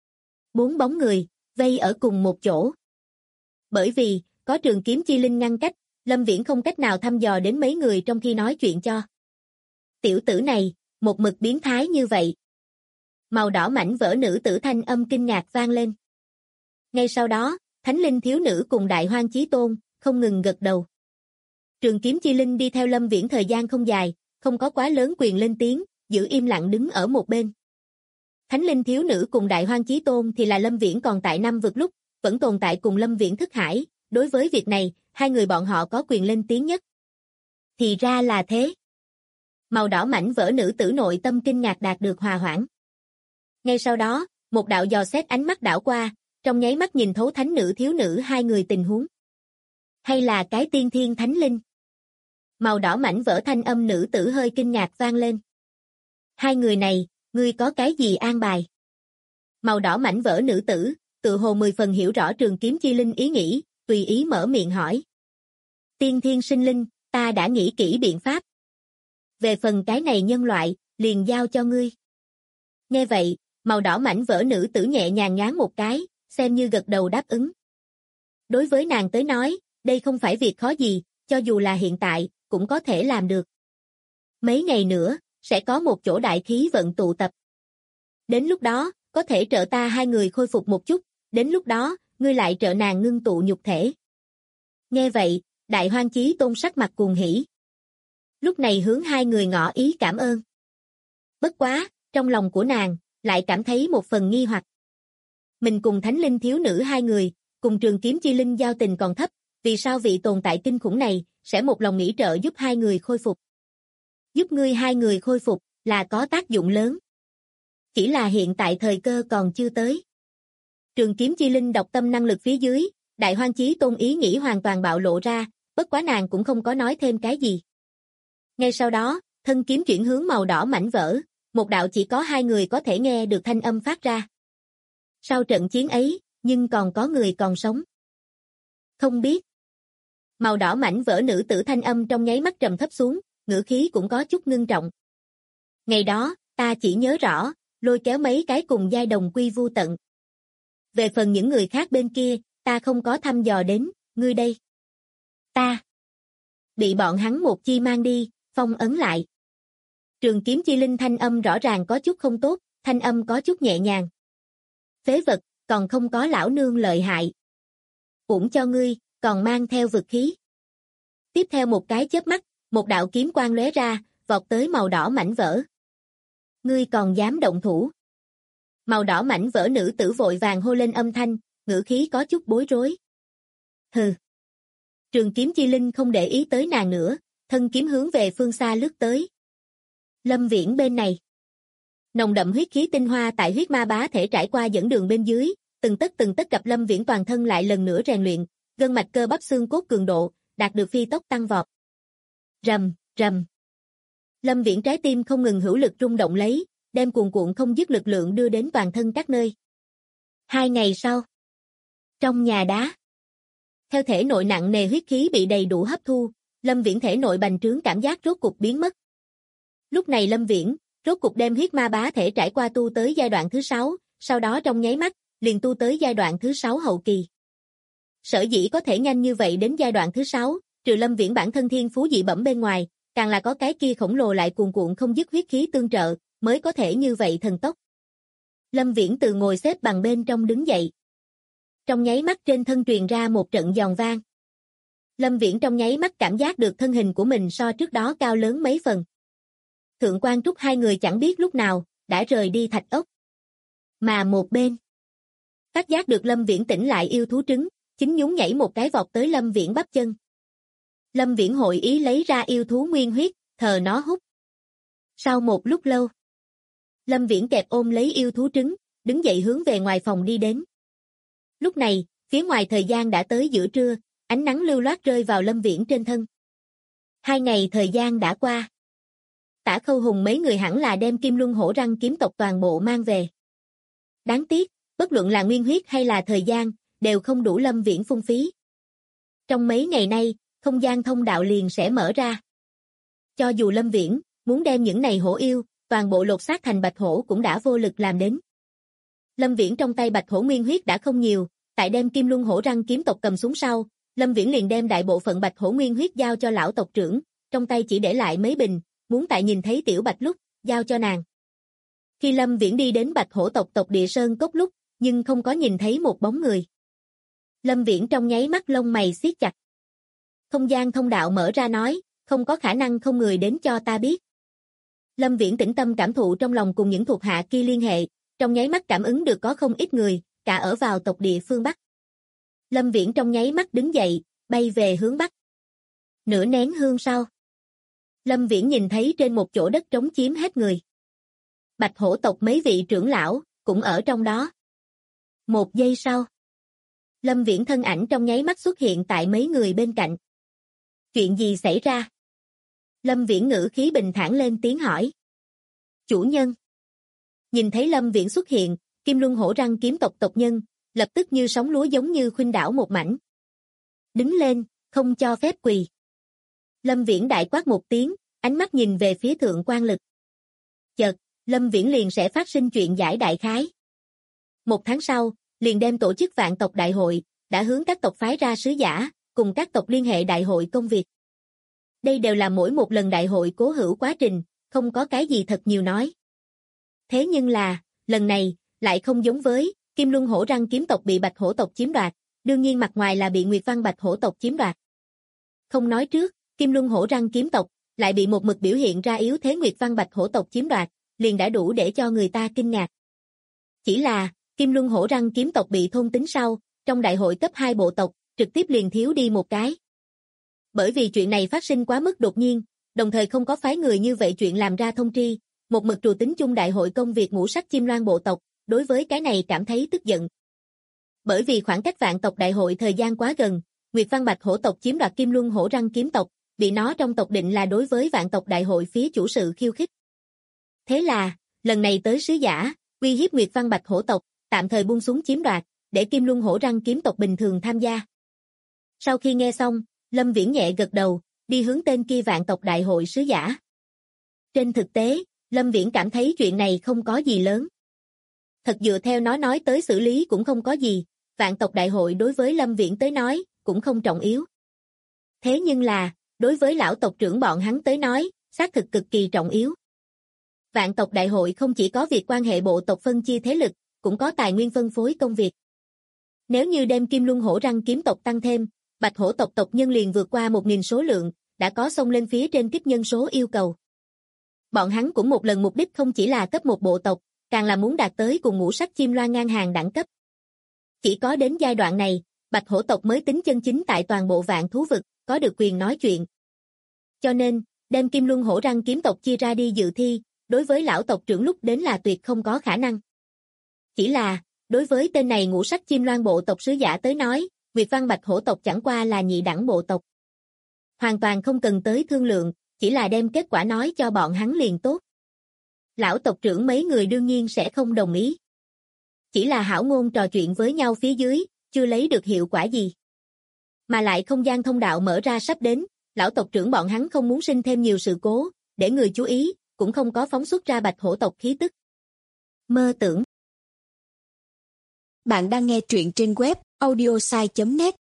S2: 4 bóng người, vây ở cùng một chỗ. Bởi vì, có trường kiếm chi linh ngăn cách, Lâm Viễn không cách nào thăm dò đến mấy người trong khi nói chuyện cho. Tiểu tử này, một mực biến thái như vậy. Màu đỏ mảnh vỡ nữ tử thanh âm kinh ngạc vang lên. Ngay sau đó, Thánh Linh thiếu nữ cùng Đại Hoang Chí Tôn, không ngừng gật đầu. Trường kiếm chi linh đi theo Lâm Viễn thời gian không dài, không có quá lớn quyền lên tiếng, giữ im lặng đứng ở một bên. Thánh Linh thiếu nữ cùng Đại Hoang Chí Tôn thì là Lâm Viễn còn tại năm vực lúc, vẫn tồn tại cùng Lâm Viễn thức hải, đối với việc này, hai người bọn họ có quyền lên tiếng nhất. Thì ra là thế. Màu đỏ mảnh vỡ nữ tử nội tâm kinh ngạc đạt được hòa hoãn. Ngay sau đó, một đạo dò xét ánh mắt đảo qua, trong nháy mắt nhìn thấu thánh nữ thiếu nữ hai người tình huống. Hay là cái tiên thiên thánh linh? Màu đỏ mảnh vỡ thanh âm nữ tử hơi kinh ngạc vang lên. Hai người này, ngươi có cái gì an bài? Màu đỏ mảnh vỡ nữ tử, tự hồ 10 phần hiểu rõ trường kiếm chi linh ý nghĩ, tùy ý mở miệng hỏi. Tiên thiên sinh linh, ta đã nghĩ kỹ biện pháp. Về phần cái này nhân loại, liền giao cho ngươi. Nghe vậy, màu đỏ mảnh vỡ nữ tử nhẹ nhàng ngán một cái, xem như gật đầu đáp ứng. Đối với nàng tới nói, đây không phải việc khó gì, cho dù là hiện tại, cũng có thể làm được. Mấy ngày nữa, sẽ có một chỗ đại khí vận tụ tập. Đến lúc đó, có thể trợ ta hai người khôi phục một chút, đến lúc đó, ngươi lại trợ nàng ngưng tụ nhục thể. Nghe vậy, Đại Hoang Chí Tôn sắc mặt cuồng hỉ. Lúc này hướng hai người ngỏ ý cảm ơn. Bất quá, trong lòng của nàng, lại cảm thấy một phần nghi hoặc. Mình cùng Thánh Linh thiếu nữ hai người, cùng Trường Kiếm Chi Linh giao tình còn thấp, vì sao vị tồn tại kinh khủng này sẽ một lòng nghĩ trợ giúp hai người khôi phục? Giúp ngươi hai người khôi phục là có tác dụng lớn. Chỉ là hiện tại thời cơ còn chưa tới. Trường Kiếm Chi Linh đọc tâm năng lực phía dưới, Đại Hoang Chí Tôn ý nghĩ hoàn toàn bạo lộ ra, bất quá nàng cũng không có nói thêm cái gì. Ngay sau đó, thân kiếm chuyển hướng màu đỏ mảnh vỡ, một đạo chỉ có hai người có thể nghe được thanh âm phát ra. Sau trận chiến ấy, nhưng còn có người còn sống. Không biết. Màu đỏ mảnh vỡ nữ tử thanh âm trong nháy mắt trầm thấp xuống, ngữ khí cũng có chút ngưng trọng. Ngày đó, ta chỉ nhớ rõ, lôi kéo mấy cái cùng giai đồng quy vu tận. Về phần những người khác bên kia, ta không có thăm dò đến, ngươi đây. Ta. Bị bọn hắn một chi mang đi, phong ấn lại. Trường Kiếm Chi Linh thanh âm rõ ràng có chút không tốt, thanh âm có chút nhẹ nhàng. Phế vật, còn không có lão nương lợi hại. Cũng cho ngươi, còn mang theo vực khí. Tiếp theo một cái chớp mắt, một đạo kiếm quang lóe ra, vọt tới màu đỏ mảnh vỡ. Ngươi còn dám động thủ. Màu đỏ mảnh vỡ nữ tử vội vàng hô lên âm thanh, ngữ khí có chút bối rối. Hừ. Trường Kiếm Chi Linh không để ý tới nàng nữa, thân kiếm hướng về phương xa lướt tới. Lâm Viễn bên này. Nồng đậm huyết khí tinh hoa tại huyết ma bá thể trải qua dẫn đường bên dưới, từng tấc gặp Lâm Viễn toàn thân lại lần nữa rèn luyện, gân mạch cơ bắp xương cốt cường độ, đạt được phi tốc tăng vọt. Rầm, rầm. Lâm Viễn trái tim không ngừng hữu lực rung động lấy, đem cuồn cuộn không dứt lực lượng đưa đến toàn thân các nơi. 2 ngày sau, trong nhà đá, theo thể nội nặng nề huyết khí bị đầy đủ hấp thu, Lâm Viễn thể nội bành trướng cảm giác rốt cục biến mất. Lúc này Lâm Viễn, rốt cục đem huyết ma bá thể trải qua tu tới giai đoạn thứ 6, sau đó trong nháy mắt, liền tu tới giai đoạn thứ 6 hậu kỳ. Sở dĩ có thể nhanh như vậy đến giai đoạn thứ 6, trừ Lâm Viễn bản thân thiên phú dị bẩm bên ngoài, càng là có cái kia khổng lồ lại cuồn cuộn không dứt huyết khí tương trợ, mới có thể như vậy thần tốc. Lâm Viễn từ ngồi xếp bằng bên trong đứng dậy. Trong nháy mắt trên thân truyền ra một trận giòn vang. Lâm Viễn trong nháy mắt cảm giác được thân hình của mình so trước đó cao lớn mấy phần. Thượng Quan Trúc hai người chẳng biết lúc nào, đã rời đi thạch ốc. Mà một bên, phát giác được Lâm Viễn tỉnh lại yêu thú trứng, chính nhún nhảy một cái vọt tới Lâm Viễn bắp chân. Lâm Viễn hội ý lấy ra yêu thú nguyên huyết, thờ nó hút. Sau một lúc lâu, Lâm Viễn kẹp ôm lấy yêu thú trứng, đứng dậy hướng về ngoài phòng đi đến. Lúc này, phía ngoài thời gian đã tới giữa trưa, ánh nắng lưu loát rơi vào Lâm Viễn trên thân. 2 ngày thời gian đã qua. Tả Khâu Hùng mấy người hẳn là đem Kim Luân Hổ Răng kiếm tộc toàn bộ mang về. Đáng tiếc, bất luận là nguyên huyết hay là thời gian, đều không đủ Lâm Viễn phung phí. Trong mấy ngày nay, không gian thông đạo liền sẽ mở ra. Cho dù Lâm Viễn muốn đem những này hổ yêu, toàn bộ lột xác thành bạch hổ cũng đã vô lực làm đến. Lâm Viễn trong tay bạch hổ nguyên huyết đã không nhiều, tại đem Kim Luân Hổ Răng kiếm tộc cầm xuống sau, Lâm Viễn liền đem đại bộ phận bạch hổ nguyên huyết giao cho lão tộc trưởng, trong tay chỉ để lại mấy bình, muốn tại nhìn thấy tiểu bạch lúc, giao cho nàng. Khi Lâm Viễn đi đến bạch hổ tộc tộc địa sơn cốc lúc, nhưng không có nhìn thấy một bóng người. Lâm Viễn trong nháy mắt lông mày siết chặt. Không gian thông đạo mở ra nói, không có khả năng không người đến cho ta biết. Lâm Viễn tĩnh tâm cảm thụ trong lòng cùng những thuộc hạ kia liên hệ, trong nháy mắt cảm ứng được có không ít người, cả ở vào tộc địa phương Bắc. Lâm Viễn trong nháy mắt đứng dậy, bay về hướng Bắc. Nửa nén hương sau, Lâm Viễn nhìn thấy trên một chỗ đất trống chiếm hết người. Bạch hổ tộc mấy vị trưởng lão, cũng ở trong đó. Một giây sau, Lâm Viễn thân ảnh trong nháy mắt xuất hiện tại mấy người bên cạnh. Chuyện gì xảy ra? Lâm Viễn ngữ khí bình thản lên tiếng hỏi. Chủ nhân. Nhìn thấy Lâm Viễn xuất hiện, Kim Luân Hổ Răng kiếm tộc tộc nhân, lập tức như sóng lúa giống như khuynh đảo một mảnh. Đứng lên, không cho phép quỳ. Lâm Viễn đại quát một tiếng, ánh mắt nhìn về phía Thượng Quan Lực. Chợt, Lâm Viễn liền sẽ phát sinh chuyện giải đại khái. 1 tháng sau, liền đem tổ chức vạn tộc đại hội, đã hướng các tộc phái ra sứ giả, cùng các tộc liên hệ đại hội công việc. Đây đều là mỗi một lần đại hội cố hữu quá trình, không có cái gì thật nhiều nói. Thế nhưng là, lần này, lại không giống với, Kim Luân Hổ Răng kiếm tộc bị Bạch Hổ tộc chiếm đoạt, đương nhiên mặt ngoài là bị Nguyệt Văn Bạch Hổ tộc chiếm đoạt. Không nói trước, Kim Luân Hổ Răng kiếm tộc, lại bị một mực biểu hiện ra yếu thế Nguyệt Văn Bạch Hổ tộc chiếm đoạt, liền đã đủ để cho người ta kinh ngạc. Chỉ là, Kim Luân Hổ Răng kiếm tộc bị thôn tính sau, trong đại hội cấp 2 bộ tộc, trực tiếp liền thiếu đi một cái. Bởi vì chuyện này phát sinh quá mức đột nhiên, đồng thời không có phái người như vậy chuyện làm ra thông tri, một mực trù tính chung đại hội công việc ngũ sắc chim loan bộ tộc, đối với cái này cảm thấy tức giận. Bởi vì khoảng cách vạn tộc đại hội thời gian quá gần, Nguyệt Văn Bạch hổ tộc chiếm đoạt Kim Luân Hổ Răng kiếm tộc, bị nó trong tộc định là đối với vạn tộc đại hội phía chủ sự khiêu khích. Thế là, lần này tới sứ giả, uy hiếp Nguyệt Văn Bạch hổ tộc, tạm thời buông xuống chiếm đoạt, để Kim Luân Hổ Răng kiếm tộc bình thường tham gia. Sau khi nghe xong, Lâm Viễn nhẹ gật đầu, đi hướng tên kia vạn tộc đại hội sứ giả. Trên thực tế, Lâm Viễn cảm thấy chuyện này không có gì lớn. Thật dựa theo nó nói tới xử lý cũng không có gì, vạn tộc đại hội đối với Lâm Viễn tới nói, cũng không trọng yếu. Thế nhưng là, đối với lão tộc trưởng bọn hắn tới nói, xác thực cực kỳ trọng yếu. Vạn tộc đại hội không chỉ có việc quan hệ bộ tộc phân chia thế lực, cũng có tài nguyên phân phối công việc. Nếu như đem Kim Luân Hổ Răng kiếm tộc tăng thêm, Bạch hổ tộc tộc nhân liền vượt qua 1000 số lượng, đã có xông lên phía trên kích nhân số yêu cầu. Bọn hắn cũng một lần mục đích không chỉ là cấp một bộ tộc, càng là muốn đạt tới cùng ngũ sắc chim loan ngang hàng đẳng cấp. Chỉ có đến giai đoạn này, Bạch hổ tộc mới tính chân chính tại toàn bộ vạn thú vực, có được quyền nói chuyện. Cho nên, đem Kim Luân Hổ Răng kiếm tộc chia ra đi dự thi, đối với lão tộc trưởng lúc đến là tuyệt không có khả năng. Chỉ là, đối với tên này ngũ sắc chim loan bộ tộc sứ giả tới nói, Nguyệt Văn Bạch hổ tộc chẳng qua là nhị đẳng bộ tộc. Hoàn toàn không cần tới thương lượng, chỉ là đem kết quả nói cho bọn hắn liền tốt. Lão tộc trưởng mấy người đương nhiên sẽ không đồng ý. Chỉ là hảo ngôn trò chuyện với nhau phía dưới, chưa lấy được hiệu quả gì. Mà lại không gian thông đạo mở ra sắp đến, lão tộc trưởng bọn hắn không muốn sinh thêm nhiều sự cố, để người chú ý, cũng không có phóng xuất ra Bạch hổ tộc khí tức. Mơ tưởng.
S3: Bạn đang nghe truyện trên web audiosai.net.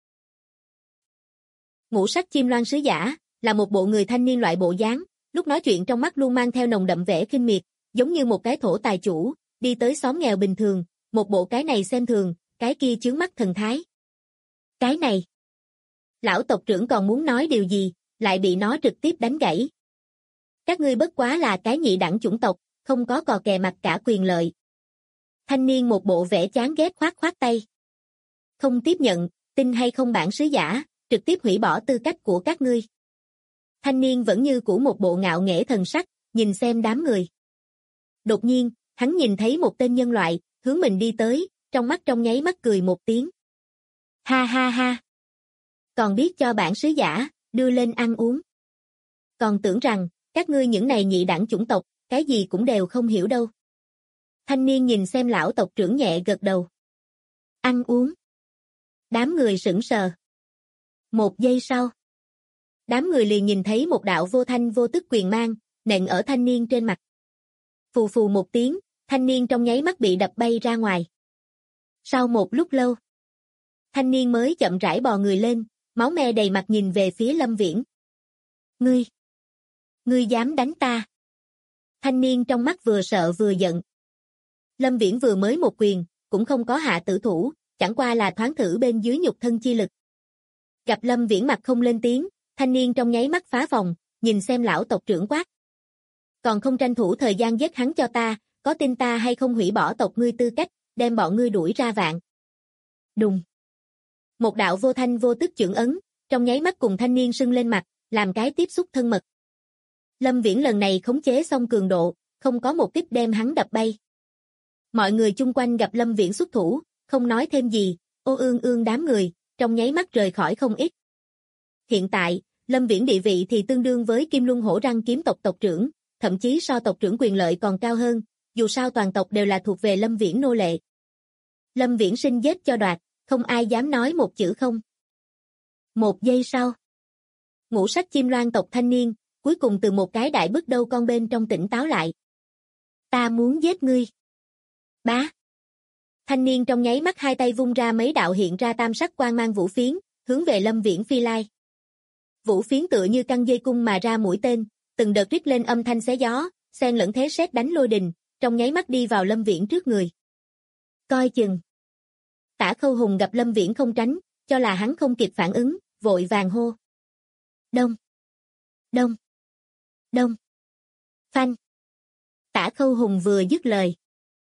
S2: Ngũ sắc chim loan sứ giả, là một bộ người thanh niên loại bộ dáng, lúc nói chuyện trong mắt luôn mang theo nồng đậm vẻ khinh miệt, giống như một cái thổ tài chủ, đi tới xóm nghèo bình thường, một bộ cái này xem thường, cái kia chướng mắt thần thái. Cái này. Lão tộc trưởng còn muốn nói điều gì, lại bị nó trực tiếp đánh gãy. Các ngươi bất quá là cái nhị đẳng chủng tộc, không có cò kè mặt cả quyền lợi. Thanh niên một bộ vẻ chán ghét khoát khoát tay. Không tiếp nhận, tin hay không bản sứ giả, trực tiếp hủy bỏ tư cách của các ngươi. Thanh niên vẫn như cũ một bộ ngạo nghễ thần sắc, nhìn xem đám người. Đột nhiên, hắn nhìn thấy một tên nhân loại, hướng mình đi tới, trong mắt trong nháy mắt cười một tiếng. Ha ha ha. Còn biết cho bản sứ giả, đưa lên ăn uống. Còn tưởng rằng, các ngươi những này nhị đẳng chủng tộc, cái gì cũng đều không hiểu đâu. Thanh niên nhìn xem lão tộc trưởng nhẹ gật đầu. Ăn uống. Đám người sững sờ. Một giây sau. Đám người liền nhìn thấy một đạo vô thanh vô tức quyền mang, nện ở thanh niên trên mặt. Phù phù một tiếng, thanh niên trong nháy mắt bị đập bay ra ngoài. Sau một lúc lâu, thanh niên mới chậm rãi bò người lên, máu me đầy mặt nhìn về phía Lâm Viễn. Ngươi dám đánh ta? Thanh niên trong mắt vừa sợ vừa giận. Lâm Viễn vừa mới một quyền, cũng không có hạ tử thủ, chẳng qua là thoáng thử bên dưới nhục thân chi lực. Gặp Lâm Viễn mặt không lên tiếng, thanh niên trong nháy mắt phá phòng, nhìn xem lão tộc trưởng quát. Còn không tranh thủ thời gian giết hắn cho ta, có tin ta hay không hủy bỏ tộc ngươi tư cách, đem bọn ngươi đuổi ra vạn. Đùng. Một đạo vô thanh vô tức chưởng ấn, trong nháy mắt cùng thanh niên sưng lên mặt, làm cái tiếp xúc thân mật. Lâm Viễn lần này khống chế xong cường độ, không có một kích đem hắn đập bay. Mọi người chung quanh gặp Lâm Viễn xuất thủ, không nói thêm gì, ô ương ương đám người, trong nháy mắt rời khỏi không ít. Hiện tại, Lâm Viễn địa vị thì tương đương với Kim Luân Hổ Răng kiếm tộc tộc trưởng, thậm chí so tộc trưởng quyền lợi còn cao hơn, dù sao toàn tộc đều là thuộc về Lâm Viễn nô lệ. Lâm Viễn sinh giết cho đoạt, không ai dám nói một chữ không. Một giây sau, ngũ sắc chim loan tộc thanh niên, cuối cùng từ một cái đại bước đầu con bên trong tỉnh táo lại. Ta muốn giết ngươi. Bá. Thanh niên trong nháy mắt hai tay vung ra mấy đạo hiện ra tam sắc quang mang vũ phiến, hướng về Lâm Viễn phi lai. Vũ phiến tựa như căng dây cung mà ra mũi tên, từng đợt rít lên âm thanh xé gió, xen lẫn thế sét đánh lôi đình, trong nháy mắt đi vào Lâm Viễn trước người. Coi chừng. Tả Khâu Hùng gặp Lâm Viễn không tránh, cho là hắn không kịp phản ứng, vội vàng hô. Đông. Đông. Đông. Phanh. Tả Khâu Hùng vừa dứt lời.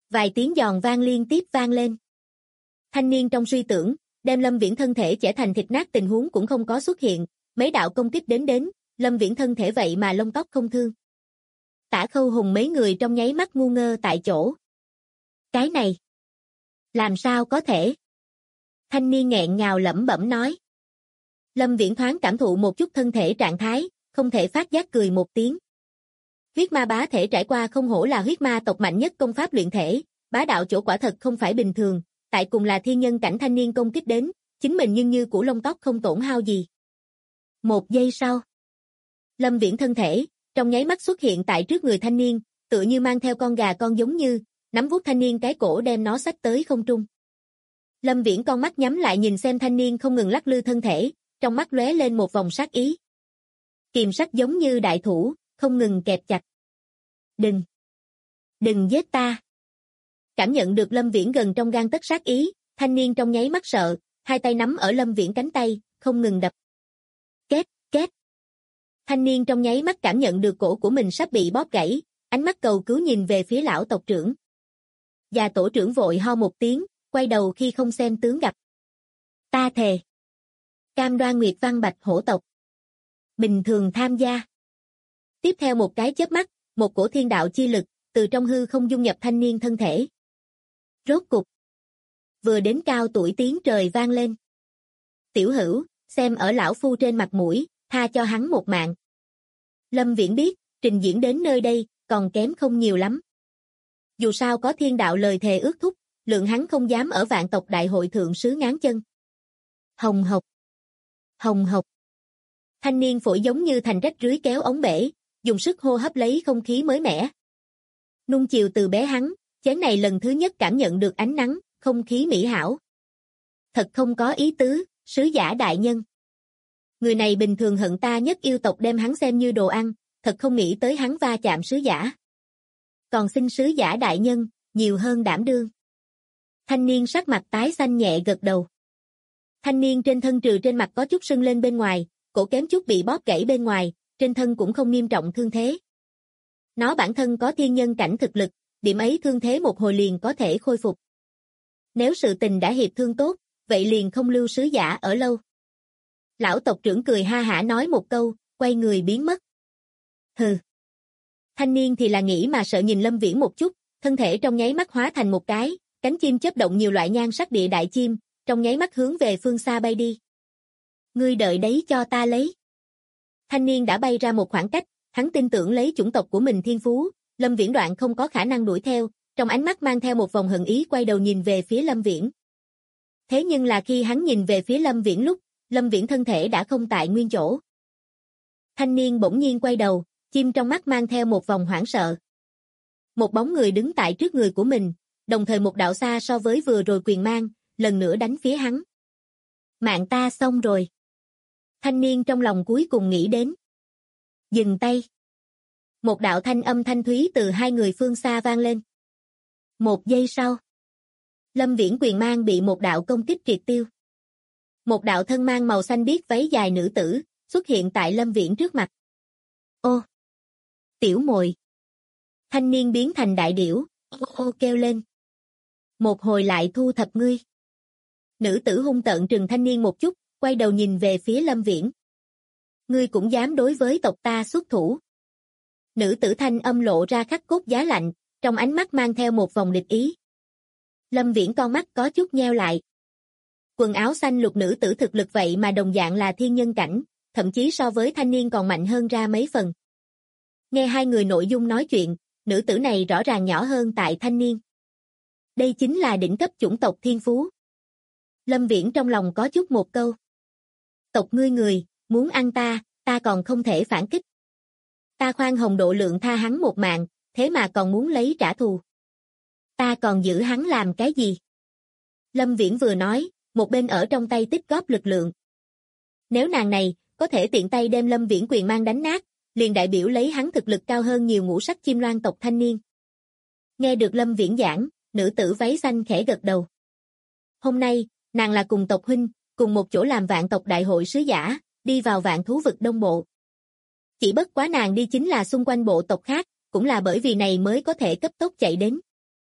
S2: Vài tiếng giòn vang liên tiếp vang lên. Thanh niên trong suy tưởng, đem Lâm Viễn thân thể chẻ thành thịt nát tình huống cũng không có xuất hiện, mấy đạo công kích đến, Lâm Viễn thân thể vậy mà lông tóc không thương. Tả Khâu Hùng mấy người trong nháy mắt ngu ngơ tại chỗ. Cái này, làm sao có thể? Thanh niên nghẹn ngào lẩm bẩm nói. Lâm Viễn thoáng cảm thụ một chút thân thể trạng thái, không thể phát giác cười một tiếng. Huyết ma bá thể trải qua không hổ là huyết ma tộc mạnh nhất công pháp luyện thể, bá đạo chỗ quả thật không phải bình thường, tại cùng là thiên nhân cảnh thanh niên công kích đến, chính mình nhưng như củ lông tóc không tổn hao gì. Một giây sau, Lâm Viễn thân thể, trong nháy mắt xuất hiện tại trước người thanh niên, tựa như mang theo con gà con giống như, nắm vuốt thanh niên cái cổ đem nó xách tới không trung. Lâm Viễn con mắt nhắm lại nhìn xem thanh niên không ngừng lắc lư thân thể, trong mắt lóe lên một vòng sát ý. Kiềm sắc giống như đại thủ, không ngừng kẹp chặt. Đừng giết ta. Cảm nhận được Lâm Viễn gần trong gang tấc sát ý, thanh niên trong nháy mắt sợ, hai tay nắm ở Lâm Viễn cánh tay, không ngừng đập. Két. Thanh niên trong nháy mắt cảm nhận được cổ của mình sắp bị bóp gãy, ánh mắt cầu cứu nhìn về phía lão tộc trưởng. Già tổ trưởng vội ho một tiếng, quay đầu khi không xem tướng gặp. Ta thề. Cam đoan Nguyệt Văn Bạch hổ tộc. Bình thường tham gia. Tiếp theo một cái chớp mắt, một cổ thiên đạo chi lực, từ trong hư không dung nhập thanh niên thân thể. Rốt cục. Vừa đến cao tuổi tiếng trời vang lên. Tiểu hữu, xem ở lão phu trên mặt mũi, tha cho hắn một mạng. Lâm Viễn biết, trình diễn đến nơi đây, còn kém không nhiều lắm. Dù sao có thiên đạo lời thề ước thúc, lượng hắn không dám ở vạn tộc đại hội thượng sứ ngáng chân. Hồng hộc. Thanh niên phổi giống như thành rách rưới kéo ống bể, dùng sức hô hấp lấy không khí mới mẻ. Nung chiều từ bé hắn, chén này lần thứ nhất cảm nhận được ánh nắng, không khí mỹ hảo. Thật không có ý tứ, sứ giả đại nhân. Người này bình thường hận ta nhất yêu tộc đem hắn xem như đồ ăn, thật không nghĩ tới hắn va chạm sứ giả. Còn xin sứ giả đại nhân, nhiều hơn đảm đương. Thanh niên sắc mặt tái xanh nhẹ gật đầu. Thanh niên trên thân trừ trên mặt có chút sưng lên bên ngoài, cổ kém chút bị bóp gãy bên ngoài, trên thân cũng không nghiêm trọng thương thế. Nó bản thân có thiên nhân cảnh thực lực, điểm ấy thương thế một hồi liền có thể khôi phục. Nếu sự tình đã hiệp thương tốt, vậy liền không lưu sứ giả ở lâu. Lão tộc trưởng cười ha hả nói một câu, quay người biến mất. Hừ. Thanh niên thì là nghĩ mà sợ nhìn Lâm Viễn một chút, thân thể trong nháy mắt hóa thành một cái, cánh chim chớp động nhiều loại nhan sắc địa đại chim, trong nháy mắt hướng về phương xa bay đi. Ngươi đợi đấy cho ta lấy. Thanh niên đã bay ra một khoảng cách, hắn tin tưởng lấy chủng tộc của mình thiên phú, Lâm Viễn đoạn không có khả năng đuổi theo, trong ánh mắt mang theo một vòng hận ý quay đầu nhìn về phía Lâm Viễn. Thế nhưng là khi hắn nhìn về phía Lâm Viễn lúc, Lâm Viễn thân thể đã không tại nguyên chỗ. Thanh niên bỗng nhiên quay đầu, chim trong mắt mang theo một vòng hoảng sợ. Một bóng người đứng tại trước người của mình, đồng thời một đạo xa so với vừa rồi quyền mang, lần nữa đánh phía hắn. Mạng ta xong rồi. Thanh niên trong lòng cuối cùng nghĩ đến. Dừng tay. Một đạo thanh âm thanh thúy từ hai người phương xa vang lên. Một giây sau, Lâm Viễn quyền mang bị một đạo công kích triệt tiêu. Một đạo thân mang màu xanh biếc váy dài nữ tử, xuất hiện tại Lâm Viễn trước mặt. Ô! Tiểu muội. Thanh niên biến thành đại điểu, ô kêu lên. Một hồi lại thu thập ngươi. Nữ tử hung tợn trừng thanh niên một chút, quay đầu nhìn về phía Lâm Viễn. Ngươi cũng dám đối với tộc ta xuất thủ. Nữ tử thanh âm lộ ra khắc cốt giá lạnh, trong ánh mắt mang theo một vòng địch ý. Lâm Viễn con mắt có chút nheo lại. Quần áo xanh lục nữ tử thực lực vậy mà đồng dạng là thiên nhân cảnh, thậm chí so với thanh niên còn mạnh hơn ra mấy phần. Nghe hai người nội dung nói chuyện, nữ tử này rõ ràng nhỏ hơn tại thanh niên. Đây chính là đỉnh cấp chủng tộc thiên phú. Lâm Viễn trong lòng có chút một câu. Tộc ngươi người, muốn ăn ta còn không thể phản kích. Ta khoan hồng độ lượng tha hắn một mạng, thế mà còn muốn lấy trả thù. Ta còn giữ hắn làm cái gì? Lâm Viễn vừa nói, một bên ở trong tay tích góp lực lượng. Nếu nàng này, có thể tiện tay đem Lâm Viễn quyền mang đánh nát, liền đại biểu lấy hắn thực lực cao hơn nhiều ngũ sắc chim loan tộc thanh niên. Nghe được Lâm Viễn giảng, nữ tử váy xanh khẽ gật đầu. Hôm nay, nàng là cùng tộc huynh, cùng một chỗ làm vạn tộc đại hội sứ giả, đi vào vạn thú vực đông bộ. Chỉ bất quá nàng đi chính là xung quanh bộ tộc khác, cũng là bởi vì này mới có thể cấp tốc chạy đến.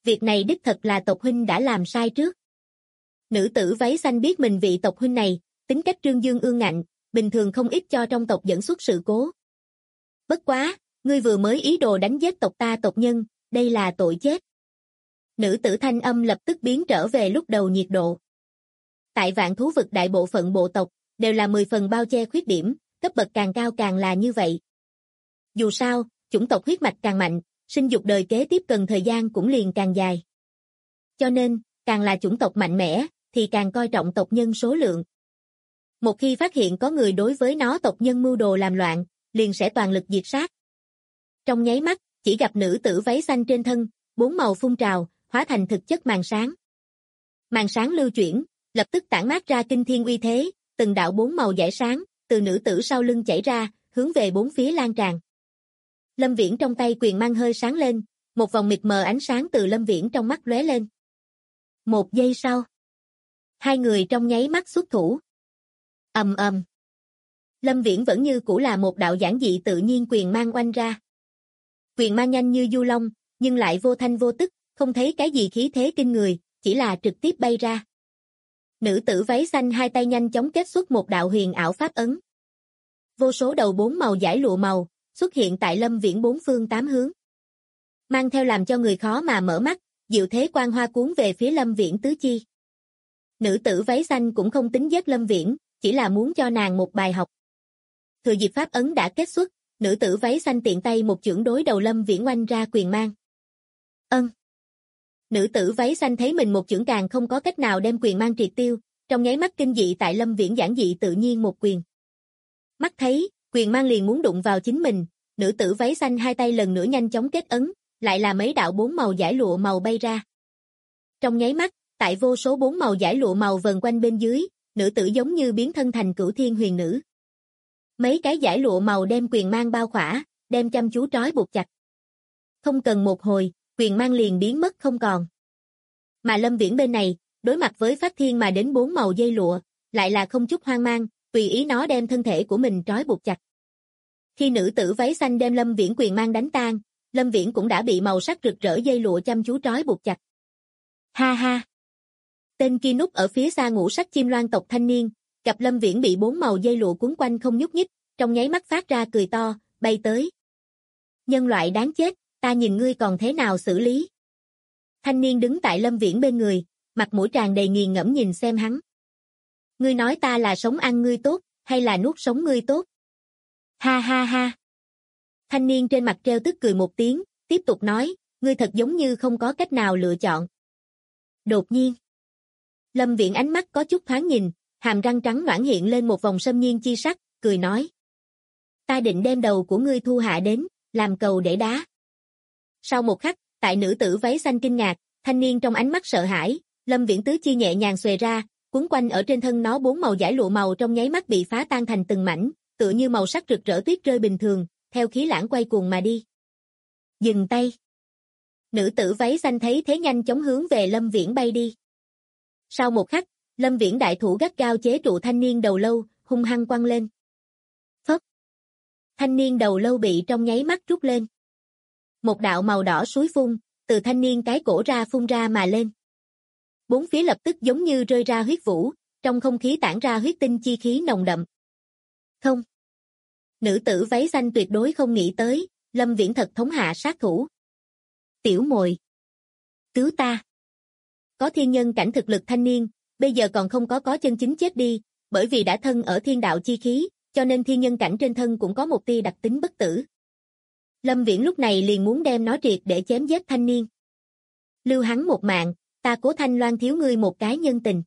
S2: Việc này đích thật là tộc huynh đã làm sai trước. Nữ tử váy xanh biết mình vị tộc huynh này, tính cách trương dương ương ngạnh, bình thường không ít cho trong tộc dẫn xuất sự cố. Bất quá, ngươi vừa mới ý đồ đánh giết tộc ta tộc nhân, đây là tội chết. Nữ tử thanh âm lập tức biến trở về lúc đầu nhiệt độ. Tại Vạn Thú vực đại bộ phận bộ tộc, đều là 10 phần bao che khuyết điểm, cấp bậc càng cao càng là như vậy. Dù sao, chủng tộc huyết mạch càng mạnh, sinh dục đời kế tiếp cần thời gian cũng liền càng dài. Cho nên, càng là chủng tộc mạnh mẽ, thì càng coi trọng tộc nhân số lượng. Một khi phát hiện có người đối với nó tộc nhân mưu đồ làm loạn, liền sẽ toàn lực diệt sát. Trong nháy mắt, chỉ gặp nữ tử váy xanh trên thân, 4 màu phun trào, hóa thành thực chất màn sáng. Màn sáng lưu chuyển, lập tức tản mát ra kinh thiên uy thế, từng đạo 4 màu dải sáng, từ nữ tử sau lưng chảy ra, hướng về 4 phía lan tràn. Lâm Viễn trong tay quyền mang hơi sáng lên, một vòng mịt mờ ánh sáng từ Lâm Viễn trong mắt lóe lên. 1 giây sau, hai người trong nháy mắt xuất thủ. Ầm ầm. Lâm Viễn vẫn như cũ là một đạo giản dị tự nhiên quyền mang oanh ra. Quyền mang nhanh như du long, nhưng lại vô thanh vô tức, không thấy cái gì khí thế kinh người, chỉ là trực tiếp bay ra. Nữ tử váy xanh hai tay nhanh chóng kết xuất một đạo huyền ảo pháp ấn. Vô số đầu 4 màu dải lụa màu, xuất hiện tại Lâm Viễn 4 phương 8 hướng. Mang theo làm cho người khó mà mở mắt, diệu thế quang hoa cuốn về phía Lâm Viễn tứ chi. Nữ tử váy xanh cũng không tính giết Lâm Viễn, chỉ là muốn cho nàng một bài học. Thừa dịp pháp ấn đã kết xuất, nữ tử váy xanh tiện tay một chưởng đối đầu Lâm Viễn oanh ra quyền mang. Nữ tử váy xanh thấy mình một chưởng càng không có cách nào đem quyền mang triệt tiêu, trong nháy mắt kinh dị tại Lâm Viễn giản dị tự nhiên một quyền. Mắt thấy, quyền mang liền muốn đụng vào chính mình, nữ tử váy xanh hai tay lần nữa nhanh chóng kết ấn, lại là mấy đạo 4 màu dải lụa màu bay ra. Trong nháy mắt, tại vô số 4 màu dải lụa màu vần quanh bên dưới, nữ tử giống như biến thân thành Cửu Thiên Huyền Nữ. Mấy cái dải lụa màu đem quyền mang bao khỏa, đem chăm chú trói buộc chặt. Không cần một hồi, quyền mang liền biến mất không còn. Mà Lâm Viễn bên này, đối mặt với phát thiên mà đến 4 màu dây lụa, lại là không chút hoang mang, tùy ý nó đem thân thể của mình trói buộc chặt. Khi nữ tử váy xanh đem Lâm Viễn quyền mang đánh tan, Lâm Viễn cũng đã bị màu sắc rực rỡ dây lụa chăm chú trói buộc chặt. Ha ha! Tên kia núp ở phía xa ngũ sắc chim loan tộc thanh niên, gặp Lâm Viễn bị 4 màu dây lụa cuốn quanh không nhúc nhích, trong nháy mắt phát ra cười to, bay tới. Nhân loại đáng chết, ta nhìn ngươi còn thế nào xử lý. Thanh niên đứng tại Lâm Viễn bên người, mặt mũi tràn đầy nghiền ngẫm nhìn xem hắn. Ngươi nói ta là sống ăn ngươi tốt, hay là nuốt sống ngươi tốt? Ha ha ha. Thanh niên trên mặt treo tức cười một tiếng, tiếp tục nói, ngươi thật giống như không có cách nào lựa chọn. Đột nhiên, Lâm Viễn ánh mắt có chút thoáng nhìn, hàm răng trắng nõn hiện lên một vòng xâm nhiên chi sắc, cười nói. Ta định đem đầu của ngươi thu hạ đến, làm cầu để đá. Sau một khắc, tại nữ tử váy xanh kinh ngạc, thanh niên trong ánh mắt sợ hãi, Lâm Viễn tứ chi nhẹ nhàng xuề ra, quấn quanh ở trên thân nó 4 màu dải lụa màu trong nháy mắt bị phá tan thành từng mảnh, tựa như màu sắc rực rỡ tuyết rơi bình thường, theo khí lãng quay cuồng mà đi. Dừng tay. Nữ tử váy xanh thấy thế nhanh chóng hướng về Lâm Viễn bay đi. Sau một khắc, Lâm Viễn đại thủ gắt gao chế trụ thanh niên đầu lâu, hung hăng quăng lên. Phất. Thanh niên đầu lâu bị trong nháy mắt rút lên. Một đạo màu đỏ suối phun, từ thanh niên cái cổ ra phun ra mà lên. Bốn phía lập tức giống như rơi ra huyết vũ, trong không khí tản ra huyết tinh chi khí nồng đậm. Không. Nữ tử váy xanh tuyệt đối không nghĩ tới, Lâm Viễn thật thống hạ sát thủ. Tiểu muội, cứu ta. Có thiên nhân cảnh thực lực thanh niên, bây giờ còn không có chân chính chết đi, bởi vì đã thân ở thiên đạo chi khí, cho nên thiên nhân cảnh trên thân cũng có một tia đặc tính bất tử. Lâm Viễn lúc này liền muốn đem nó triệt để chém giết thanh niên. Lưu hắn một mạng, ta Cố Thanh Loan thiếu ngươi một cái nhân tình.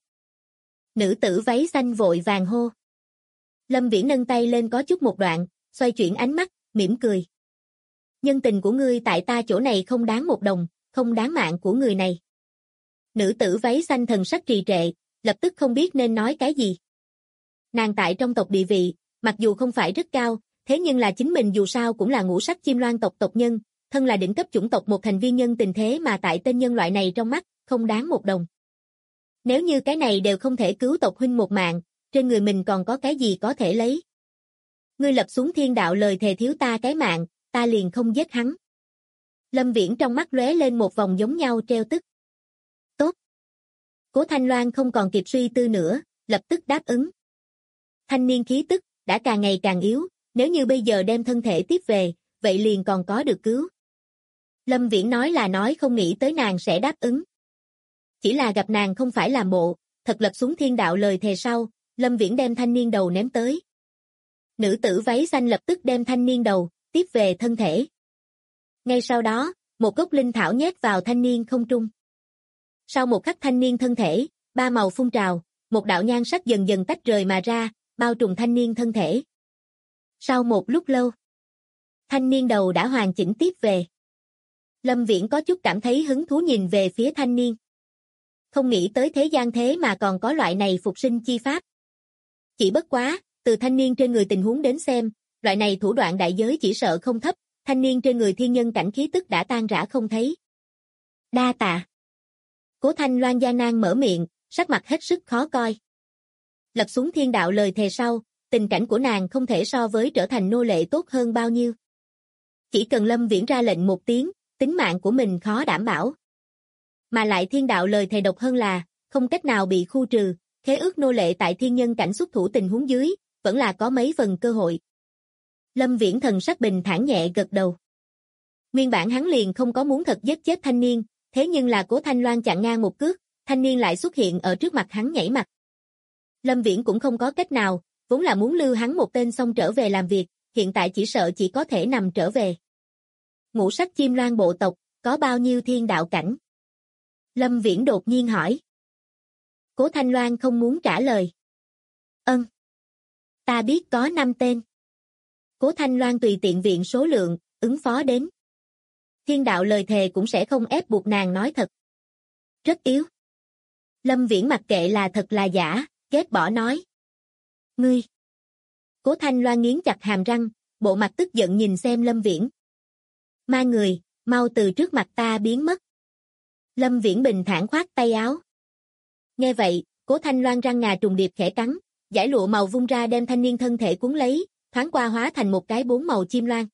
S2: Nữ tử váy xanh vội vàng hô. Lâm Viễn nâng tay lên có chút một đoạn, xoay chuyển ánh mắt, mỉm cười. Nhân tình của ngươi tại ta chỗ này không đáng một đồng, không đáng mạng của người này. Nữ tử váy xanh thần sắc trì trệ, lập tức không biết nên nói cái gì. Nàng tại trong tộc địa vị, mặc dù không phải rất cao, thế nhưng là chính mình dù sao cũng là ngũ sắc chim loan tộc tộc nhân, thân là đỉnh cấp chủng tộc một thành viên nhân tình thế mà tại tên nhân loại này trong mắt, không đáng một đồng. Nếu như cái này đều không thể cứu tộc huynh một mạng, trên người mình còn có cái gì có thể lấy. Ngươi lập xuống thiên đạo lời thề thiếu ta cái mạng, ta liền không giết hắn. Lâm Viễn trong mắt lóe lên một vòng giống nhau treo tức. Tốt. Cố Thanh Loan không còn kịp suy tư nữa, lập tức đáp ứng. Thanh niên khí tức đã càng ngày càng yếu, nếu như bây giờ đem thân thể tiếp về, vậy liền còn có được cứu. Lâm Viễn nói là nói không nghĩ tới nàng sẽ đáp ứng. Chỉ là gặp nàng không phải làm bộ, thật lập xuống thiên đạo lời thề sau, Lâm Viễn đem thanh niên đầu ném tới. Nữ tử váy xanh lập tức đem thanh niên đầu, tiếp về thân thể. Ngay sau đó, một gốc linh thảo nhét vào thanh niên không trung. Sau một khắc thanh niên thân thể, ba màu phun trào, một đạo nhan sắc dần dần tách rời mà ra, bao trùm thanh niên thân thể. Sau một lúc lâu, thanh niên đầu đã hoàn chỉnh tiếp về. Lâm Viễn có chút cảm thấy hứng thú nhìn về phía thanh niên. Không nghĩ tới thế gian thế mà còn có loại này phục sinh chi pháp. Chỉ bất quá, từ thanh niên trên người tình huống đến xem, loại này thủ đoạn đại giới chỉ sợ không thấp, thanh niên trên người thiên nhân cảnh khí tức đã tan rã không thấy. Đa tạ. Cố Thanh Loan gian nan mở miệng, sắc mặt hết sức khó coi. Lập xuống thiên đạo lời thề sau, tình cảnh của nàng không thể so với trở thành nô lệ tốt hơn bao nhiêu. Chỉ cần Lâm Viễn ra lệnh một tiếng, tính mạng của mình khó đảm bảo. Mà lại thiên đạo lời thề độc hơn là, không cách nào bị khu trừ, khế ước nô lệ tại thiên nhân cảnh xuất thủ tình huống dưới, vẫn là có mấy phần cơ hội. Lâm Viễn thần sắc bình thản nhẹ gật đầu. Nguyên bản hắn liền không có muốn thật giết chết thanh niên, thế nhưng là Cố Thanh Loan chặn ngang một cước, thanh niên lại xuất hiện ở trước mặt hắn nhảy mặt. Lâm Viễn cũng không có cách nào, vốn là muốn lưu hắn một tên xong trở về làm việc, hiện tại chỉ sợ chỉ có thể nằm trở về. Ngũ sắc chim loan bộ tộc, có bao nhiêu thiên đạo cảnh? Lâm Viễn đột nhiên hỏi. Cố Thanh Loan không muốn trả lời. Ân. Ta biết có 5 tên. Cố Thanh Loan tùy tiện viện số lượng, ứng phó đến. Thiên đạo lời thề cũng sẽ không ép buộc nàng nói thật. Rất yếu. Lâm Viễn mặc kệ là thật là giả, ghét bỏ nói. Ngươi. Cố Thanh Loan nghiến chặt hàm răng, bộ mặt tức giận nhìn xem Lâm Viễn. Ma người, mau từ trước mặt ta biến mất. Lâm Viễn bình thản khoát tay áo. Nghe vậy, Cố Thanh Loan răng ngà trùng điệp khẽ cắn, dải lụa màu vung ra đem thanh niên thân thể cuốn lấy, thoáng qua hóa thành một cái 4 màu chim loan.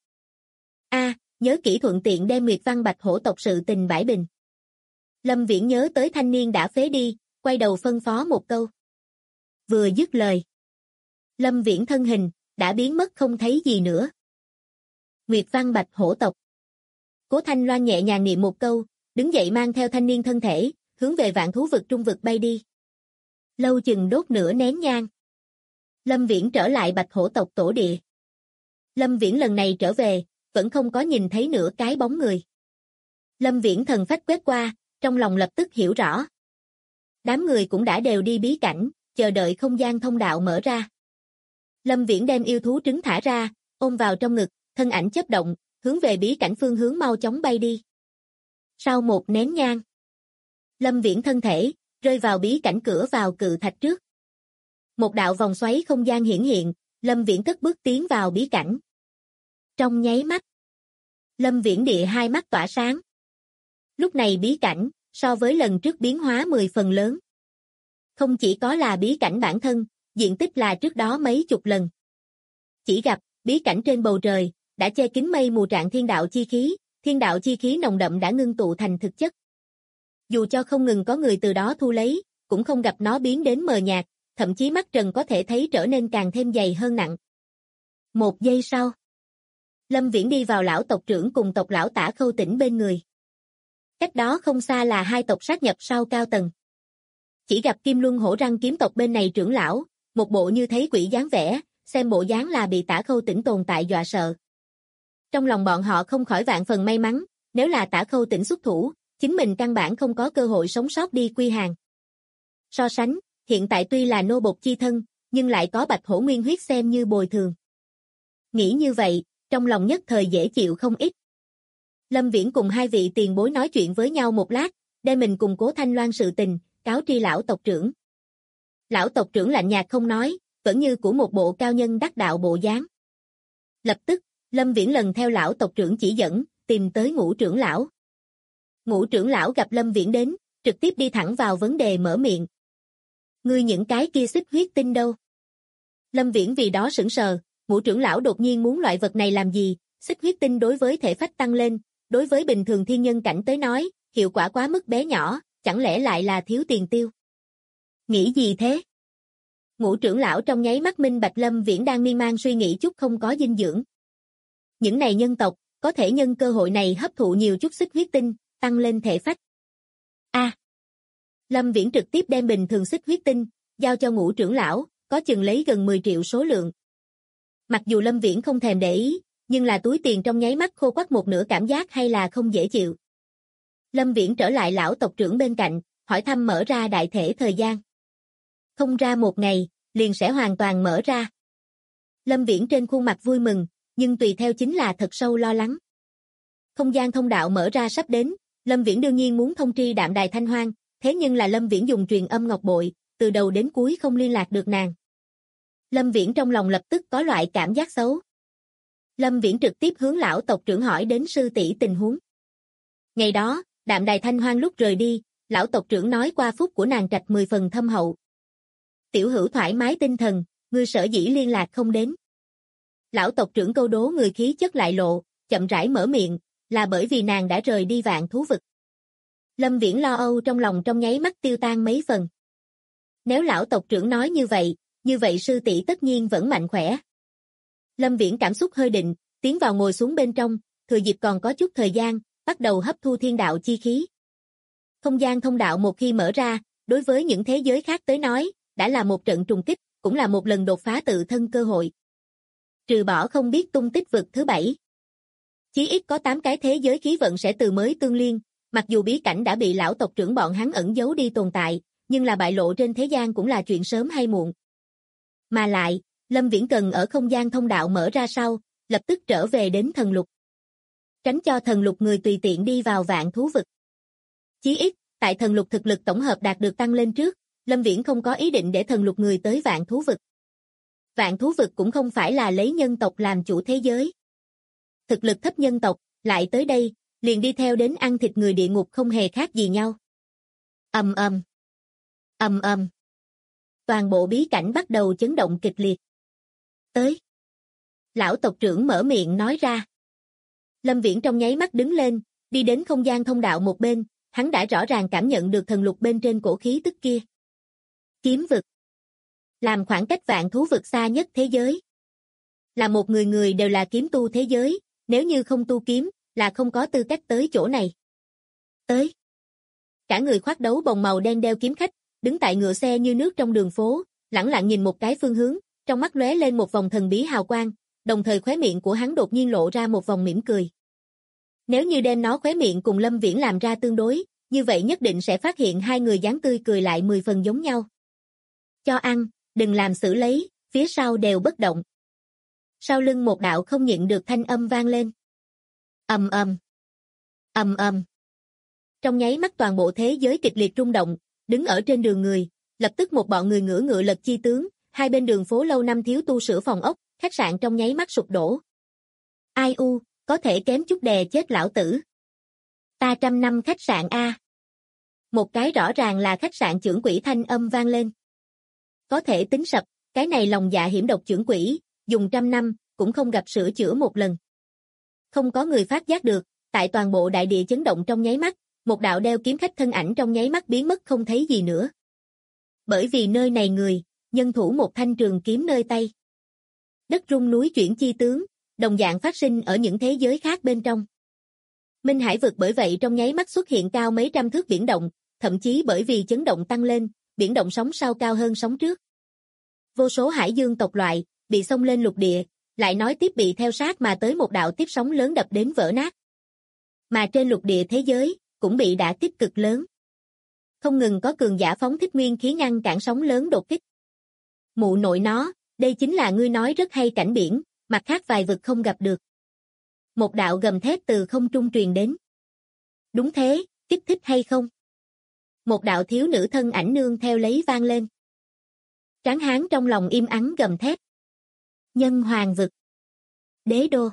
S2: Nhớ kỹ thuận tiện đem Nguyệt Văn Bạch hổ tộc sự tình bãi bình. Lâm Viễn nhớ tới thanh niên đã phế đi, quay đầu phân phó một câu. Vừa dứt lời, Lâm Viễn thân hình đã biến mất không thấy gì nữa. Nguyệt Văn Bạch hổ tộc. Cố Thanh Loan nhẹ nhàng niệm một câu, đứng dậy mang theo thanh niên thân thể, hướng về vạn thú vực trung vực bay đi. Lâu chừng đốt nửa nén nhang. Lâm Viễn trở lại Bạch hổ tộc tổ địa. Lâm Viễn lần này trở về, vẫn không có nhìn thấy nửa cái bóng người. Lâm Viễn thần phách quét qua, trong lòng lập tức hiểu rõ. Đám người cũng đã đều đi bí cảnh, chờ đợi không gian thông đạo mở ra. Lâm Viễn đem yêu thú trứng thả ra, ôm vào trong ngực, thân ảnh chớp động, hướng về bí cảnh phương hướng mau chóng bay đi. Sau một nén nhang, Lâm Viễn thân thể rơi vào bí cảnh cửa vào cự thạch trước. Một đạo vòng xoáy không gian hiển hiện, Lâm Viễn cất bước tiến vào bí cảnh. Trong nháy mắt, Lâm Viễn địa hai mắt tỏa sáng. Lúc này bí cảnh, so với lần trước biến hóa 10 phần lớn. Không chỉ có là bí cảnh bản thân, diện tích là trước đó mấy chục lần. Chỉ gặp, bí cảnh trên bầu trời, đã che kín mây mù trạng thiên đạo chi khí nồng đậm đã ngưng tụ thành thực chất. Dù cho không ngừng có người từ đó thu lấy, cũng không gặp nó biến đến mờ nhạt, thậm chí mắt trần có thể thấy trở nên càng thêm dày hơn nặng. Một giây sau, Lâm Viễn đi vào lão tộc trưởng cùng tộc lão Tả Khâu Tĩnh bên người. Cách đó không xa là hai tộc sát nhập sau cao tầng. Chỉ gặp Kim Luân Hổ Răng kiếm tộc bên này trưởng lão, một bộ như thấy quỷ dáng vẻ, xem bộ dáng là bị Tả Khâu Tĩnh tồn tại dọa sợ. Trong lòng bọn họ không khỏi vạn phần may mắn, nếu là Tả Khâu Tĩnh xuất thủ, chính mình căn bản không có cơ hội sống sót đi quy hàng. So sánh, hiện tại tuy là nô bộc chi thân, nhưng lại có Bạch Hổ Nguyên huyết xem như bồi thường. Nghĩ như vậy, trong lòng nhất thời dễ chịu không ít. Lâm Viễn cùng hai vị tiền bối nói chuyện với nhau một lát, đem mình cùng Cố Thanh Loan sự tình, cáo tri lão tộc trưởng. Lão tộc trưởng lạnh nhạt không nói, vẫn như của một bộ cao nhân đắc đạo bộ dáng. Lập tức, Lâm Viễn lần theo lão tộc trưởng chỉ dẫn, tìm tới Ngũ trưởng lão. Ngũ trưởng lão gặp Lâm Viễn đến, trực tiếp đi thẳng vào vấn đề mở miệng. Ngươi những cái kia xích huyết tinh đâu? Lâm Viễn vì đó sững sờ, Ngũ trưởng lão đột nhiên muốn loại vật này làm gì? Xích huyết tinh đối với thể phách tăng lên, đối với bình thường thiên nhân cảnh tới nói, hiệu quả quá mức bé nhỏ, chẳng lẽ lại là thiếu tiền tiêu? Nghĩ gì thế? Ngũ trưởng lão trong nháy mắt minh bạch Lâm Viễn đang miên man suy nghĩ chút không có dinh dưỡng. Những này nhân tộc, có thể nhân cơ hội này hấp thụ nhiều chút xích huyết tinh, tăng lên thể phách. Lâm Viễn trực tiếp đem bình thường xích huyết tinh, giao cho ngũ trưởng lão, có chừng lấy gần 10 triệu số lượng. Mặc dù Lâm Viễn không thèm để ý, nhưng là túi tiền trong nháy mắt khô quắt một nửa, cảm giác hay là không dễ chịu. Lâm Viễn trở lại lão tộc trưởng bên cạnh, hỏi thăm mở ra đại thể thời gian. Không ra một ngày, liền sẽ hoàn toàn mở ra. Lâm Viễn trên khuôn mặt vui mừng, nhưng tùy theo chính là thật sâu lo lắng. Không gian thông đạo mở ra sắp đến, Lâm Viễn đương nhiên muốn thông tri Đạm Đài Thanh Hoang, thế nhưng là Lâm Viễn dùng truyền âm ngọc bội, từ đầu đến cuối không liên lạc được nàng. Lâm Viễn trong lòng lập tức có loại cảm giác xấu. Lâm Viễn trực tiếp hướng lão tộc trưởng hỏi đến sư tỷ tình huống. Ngày đó, Đạm Đài Thanh Hoang lúc rời đi, lão tộc trưởng nói qua phúc của nàng trạch 10 phần thâm hậu. Tiểu hữu thoải mái tinh thần, ngươi sở dĩ liên lạc không đến. Lão tộc trưởng câu đố người khí chất lại lộ, chậm rãi mở miệng, là bởi vì nàng đã rời đi Vạn Thú Vực. Lâm Viễn lo âu trong lòng trong nháy mắt tiêu tan mấy phần. Nếu lão tộc trưởng nói như vậy sư tỷ tất nhiên vẫn mạnh khỏe. Lâm Viễn cảm xúc hơi định, tiến vào ngồi xuống bên trong, thừa dịp còn có chút thời gian, bắt đầu hấp thu thiên đạo chi khí. Không gian thông đạo một khi mở ra, đối với những thế giới khác tới nói, đã là một trận trùng kích, cũng là một lần đột phá tự thân cơ hội. Trừ bỏ không biết tung tích vực thứ 7. Chí ít có 8 cái thế giới khí vận sẽ từ mới tương liên, mặc dù bí cảnh đã bị lão tộc trưởng bọn hắn ẩn giấu đi tồn tại, nhưng là bại lộ trên thế gian cũng là chuyện sớm hay muộn. Mà lại, Lâm Viễn cần ở không gian thông đạo mở ra sau, lập tức trở về đến thần lục. Tránh cho thần lục người tùy tiện đi vào Vạn Thú Vực. Chí ít, tại thần lục thực lực tổng hợp đạt được tăng lên trước, Lâm Viễn không có ý định để thần lục người tới Vạn Thú Vực. Vạn Thú Vực cũng không phải là lấy nhân tộc làm chủ thế giới. Thực lực thấp nhân tộc, lại tới đây, liền đi theo đến ăn thịt người địa ngục không hề khác gì nhau. Ầm ầm. Ầm ầm. Toàn bộ bí cảnh bắt đầu chấn động kịch liệt. Tới. Lão tộc trưởng mở miệng nói ra. Lâm Viễn trong nháy mắt đứng lên, đi đến không gian thông đạo một bên, hắn đã rõ ràng cảm nhận được thần lục bên trên cổ khí tức kia. Kiếm vực. Làm khoảng cách Vạn Thú Vực xa nhất thế giới. Là một người đều là kiếm tu thế giới, nếu như không tu kiếm, là không có tư cách tới chỗ này. Tới. Cả người khoác đấu bồng màu đen đeo kiếm khách, đứng tại ngựa xe như nước trong đường phố, lẳng lặng nhìn một cái phương hướng, trong mắt lóe lên một vòng thần bí hào quang, đồng thời khóe miệng của hắn đột nhiên lộ ra một vòng mỉm cười. Nếu như đem nó khóe miệng cùng Lâm Viễn làm ra tương đối, như vậy nhất định sẽ phát hiện hai người dáng tươi cười lại 10 phần giống nhau. Cho ăn, đừng làm xử lấy, phía sau đều bất động. Sau lưng một đạo không nhịn được thanh âm vang lên. Ầm ầm. Ầm ầm. Trong nháy mắt toàn bộ thế giới kịch liệt rung động, đứng ở trên đường người, lập tức một bọn người ngửa lật chi tướng, hai bên đường phố lâu năm thiếu tu sửa phòng ốc, khách sạn trong nháy mắt sụp đổ. Ai u, có thể kém chút đè chết lão tử. Ta 100 năm khách sạn a. Một cái rõ ràng là khách sạn trưởng quỹ thanh âm vang lên. Có thể tính sập, cái này lòng dạ hiểm độc trưởng quỹ, dùng 100 năm, cũng không gặp sửa chữa một lần. Không có người phát giác được, tại toàn bộ đại địa chấn động trong nháy mắt, một đạo đeo kiếm khách thân ảnh trong nháy mắt biến mất không thấy gì nữa. Bởi vì nơi này người, nhân thủ một thanh trường kiếm nơi tay. Đất rung núi chuyển chi tướng, đồng dạng phát sinh ở những thế giới khác bên trong. Minh Hải vực bởi vậy trong nháy mắt xuất hiện cao mấy trăm thước biển động, thậm chí bởi vì chấn động tăng lên, biển động sóng sau cao hơn sóng trước. Vô số hải dương tộc loại, bị xông lên lục địa, lại nói tiếp bị theo sát mà tới một đạo tiếp sóng lớn đập đến vỡ nát. Mà trên lục địa thế giới, cũng bị đả kích cực lớn. Không ngừng có cường giả phóng thích nguyên khí ngăn cản sóng lớn đột kích. Mụ nội nó, đây chính là ngươi nói rất hay cảnh biển, mặt khác vài vực không gặp được. Một đạo gầm thét từ không trung truyền đến. Đúng thế, kích thích hay không? Một đạo thiếu nữ thân ảnh nương theo lấy vang lên. Tráng hán trong lòng im ắng gầm thét. Nhân hoàng vực. Đế đô.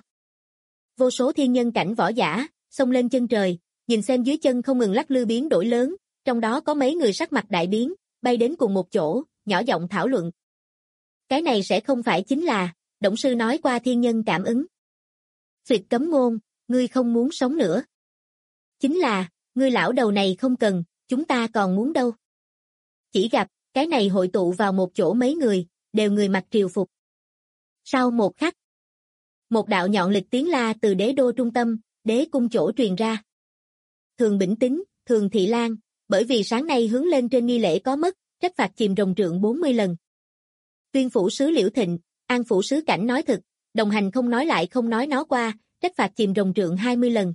S2: Vô số thiên nhân cảnh võ giả, xông lên chân trời, nhìn xem dưới chân không ngừng lắc lư biến đổi lớn, trong đó có mấy người sắc mặt đại biến, bay đến cùng một chỗ, nhỏ giọng thảo luận. Cái này sẽ không phải chính là, Động sư nói qua thiên nhân cảm ứng. Tuyệt cấm ngôn, ngươi không muốn sống nữa. Chính là, ngươi lão đầu này không cần, chúng ta còn muốn đâu. Chỉ gặp, cái này hội tụ vào một chỗ mấy người, đều người mặc triều phục. Sau một khắc, một đạo nhọn lịch tiếng la từ đế đô trung tâm, đế cung chỗ truyền ra. Thường Bỉnh Tín, Thường Thị Lan, bởi vì sáng nay hướng lên trên nghi lễ có mất, trách phạt chìm rồng trượng 40 lần. Tuyên phủ sứ Liễu Thịnh, An phủ sứ Cảnh nói thực, đồng hành không nói lại không nói nó qua, trách phạt chìm rồng trượng 20 lần.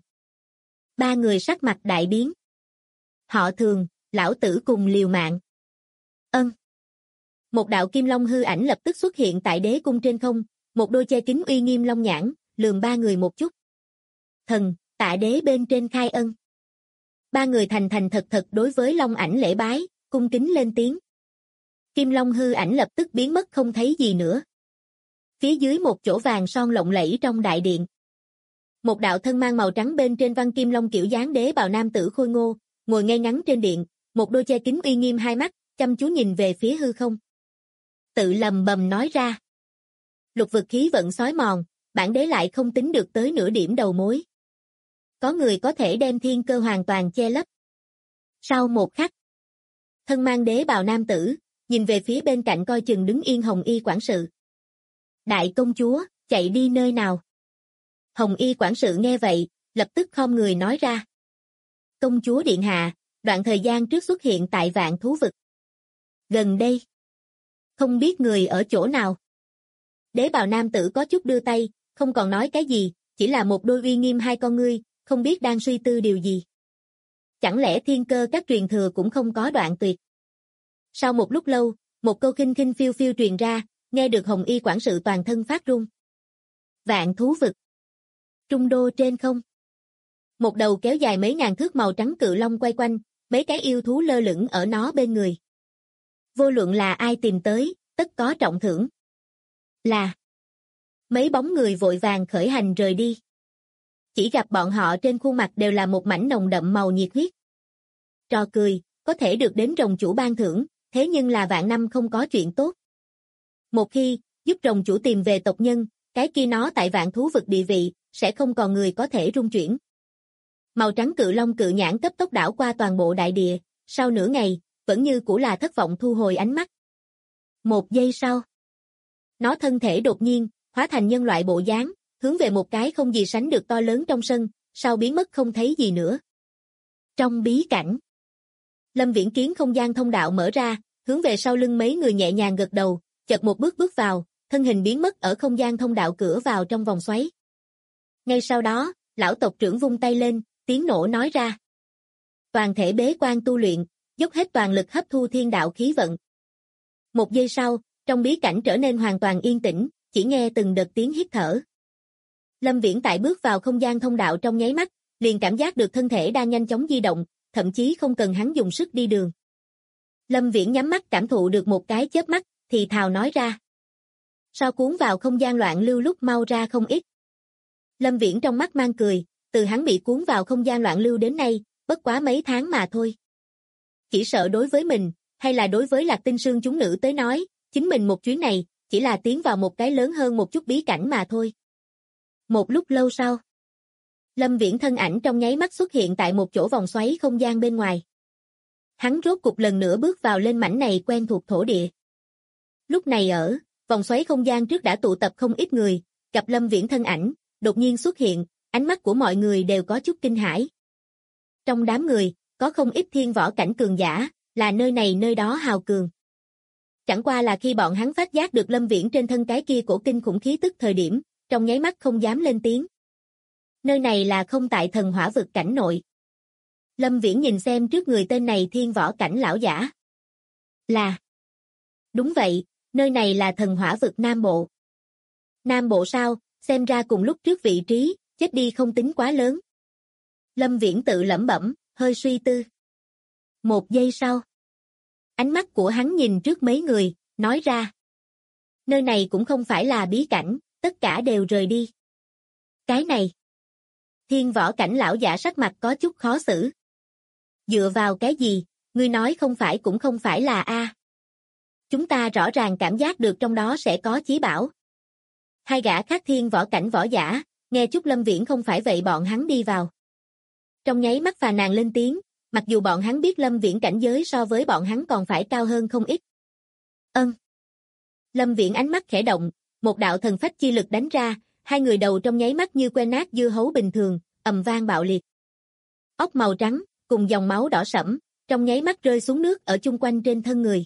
S2: Ba người sắc mặt đại biến. Họ Thường, lão tử cùng liều mạng. Ân. Một đạo kim long hư ảnh lập tức xuất hiện tại đế cung trên không, một đôi che kính uy nghiêm long nhãn, lườm ba người một chút. Thần, tạ đế bên trên khai ân. Ba người thành thành thật thật đối với long ảnh lễ bái, cung kính lên tiếng. Kim long hư ảnh lập tức biến mất không thấy gì nữa. Phía dưới một chỗ vàng son lộng lẫy trong đại điện. Một đạo thân mang màu trắng bên trên văn kim long kiểu dáng đế bào nam tử khôi ngô, ngồi ngay ngắn trên điện, một đôi che kính uy nghiêm hai mắt, chăm chú nhìn về phía hư không. Tự lầm bầm nói ra. Lục vực khí vận xói mòn, bản đế lại không tính được tới nửa điểm đầu mối. Có người có thể đem thiên cơ hoàn toàn che lấp. Sau một khắc, thân mang đế bào nam tử, nhìn về phía bên cạnh coi chừng đứng yên Hồng Y quản sự. Đại công chúa, chạy đi nơi nào? Hồng Y quản sự nghe vậy, lập tức khom người nói ra. Công chúa điện hạ, đoạn thời gian trước xuất hiện tại Vạn Thú Vực. Gần đây, không biết người ở chỗ nào. Đế bào nam tử có chút đưa tay, không còn nói cái gì, chỉ là một đôi uy nghiêm hai con ngươi, không biết đang suy tư điều gì. Chẳng lẽ thiên cơ các truyền thừa cũng không có đoạn tuyệt? Sau một lúc lâu, một câu khinh khinh phiêu phiêu truyền ra, nghe được Hồng Y quản sự toàn thân phát run. Vạn Thú Vực. Trung đô trên không. Một đầu kéo dài mấy ngàn thước màu trắng cự long quay quanh, mấy cái yêu thú lơ lửng ở nó bên người. Vô luận là ai tìm tới, tất có trọng thưởng. Là. Mấy bóng người vội vàng khởi hành rời đi. Chỉ gặp bọn họ trên khuôn mặt đều là một mảnh nồng đậm màu nhiệt huyết. Trò cười, có thể được đến rồng chủ ban thưởng, thế nhưng là vạn năm không có chuyện tốt. Một khi, giúp rồng chủ tìm về tộc nhân, cái kia nó tại Vạn Thú Vực địa vị, sẽ không còn người có thể rung chuyển. Màu trắng cự long cự nhãn cấp tốc đảo qua toàn bộ đại địa, sau nửa ngày, vẫn như cũ là thất vọng thu hồi ánh mắt. Một giây sau, nó thân thể đột nhiên, hóa thành nhân loại bộ dáng, hướng về một cái không gì sánh được to lớn trong sân, sau biến mất không thấy gì nữa. Trong bí cảnh, Lâm Viễn kiến không gian thông đạo mở ra, hướng về sau lưng mấy người nhẹ nhàng gật đầu, chợt một bước bước vào, thân hình biến mất ở không gian thông đạo cửa vào trong vòng xoáy. Ngay sau đó, lão tộc trưởng vung tay lên, tiếng nổ nói ra. Toàn thể bế quan tu luyện, dốc hết toàn lực hấp thu thiên đạo khí vận. Một giây sau, trong bí cảnh trở nên hoàn toàn yên tĩnh, chỉ nghe từng đợt tiếng hít thở. Lâm Viễn tại bước vào không gian thông đạo trong nháy mắt, liền cảm giác được thân thể đang nhanh chóng di động, thậm chí không cần hắn dùng sức đi đường. Lâm Viễn nhắm mắt cảm thụ được một cái chớp mắt, thì thào nói ra. So cuốn vào không gian loạn lưu lúc mau ra không ít. Lâm Viễn trong mắt mang cười, từ hắn bị cuốn vào không gian loạn lưu đến nay, bất quá mấy tháng mà thôi. Chỉ sợ đối với mình, hay là đối với Lạc Tinh Sương chúng nữ tới nói, chính mình một chuyến này, chỉ là tiến vào một cái lớn hơn một chút bí cảnh mà thôi. Một lúc lâu sau, Lâm Viễn thân ảnh trong nháy mắt xuất hiện tại một chỗ vòng xoáy không gian bên ngoài. Hắn rốt cục lần nữa bước vào lên mảnh này quen thuộc thổ địa. Lúc này ở vòng xoáy không gian trước đã tụ tập không ít người, gặp Lâm Viễn thân ảnh, đột nhiên xuất hiện, ánh mắt của mọi người đều có chút kinh hãi. Trong đám người, có không ít thiên võ cảnh cường giả, là nơi này nơi đó hào cường. Chẳng qua là khi bọn hắn phát giác được Lâm Viễn trên thân cái kia cổ kinh khủng khí tức thời điểm, trong nháy mắt không dám lên tiếng. Nơi này là không tại thần hỏa vực cảnh nội. Lâm Viễn nhìn xem trước người tên này thiên võ cảnh lão giả. Là. Đúng vậy, nơi này là thần hỏa vực Nam Bộ. Nam Bộ sao, xem ra cùng lúc trước vị trí, chết đi không tính quá lớn. Lâm Viễn tự lẩm bẩm, hơi suy tư. Một giây sau, ánh mắt của hắn nhìn trước mấy người, nói ra. Nơi này cũng không phải là bí cảnh, tất cả đều rời đi. Cái này. Thiên võ cảnh lão giả sắc mặt có chút khó xử. Dựa vào cái gì, ngươi nói không phải cũng không phải là a. Chúng ta rõ ràng cảm giác được trong đó sẽ có chí bảo. Hai gã khác thiên võ cảnh võ giả, nghe chút Lâm Viễn không phải vậy bọn hắn đi vào. Trong nháy mắt phàn nàn lên tiếng, mặc dù bọn hắn biết Lâm Viễn cảnh giới so với bọn hắn còn phải cao hơn không ít. Lâm Viễn ánh mắt khẽ động, một đạo thần phách chi lực đánh ra, hai người đầu trong nháy mắt như que nát dưa hấu bình thường, ầm vang bạo liệt. Ốc màu trắng, cùng dòng máu đỏ sẫm, trong nháy mắt rơi xuống nước ở chung quanh trên thân người.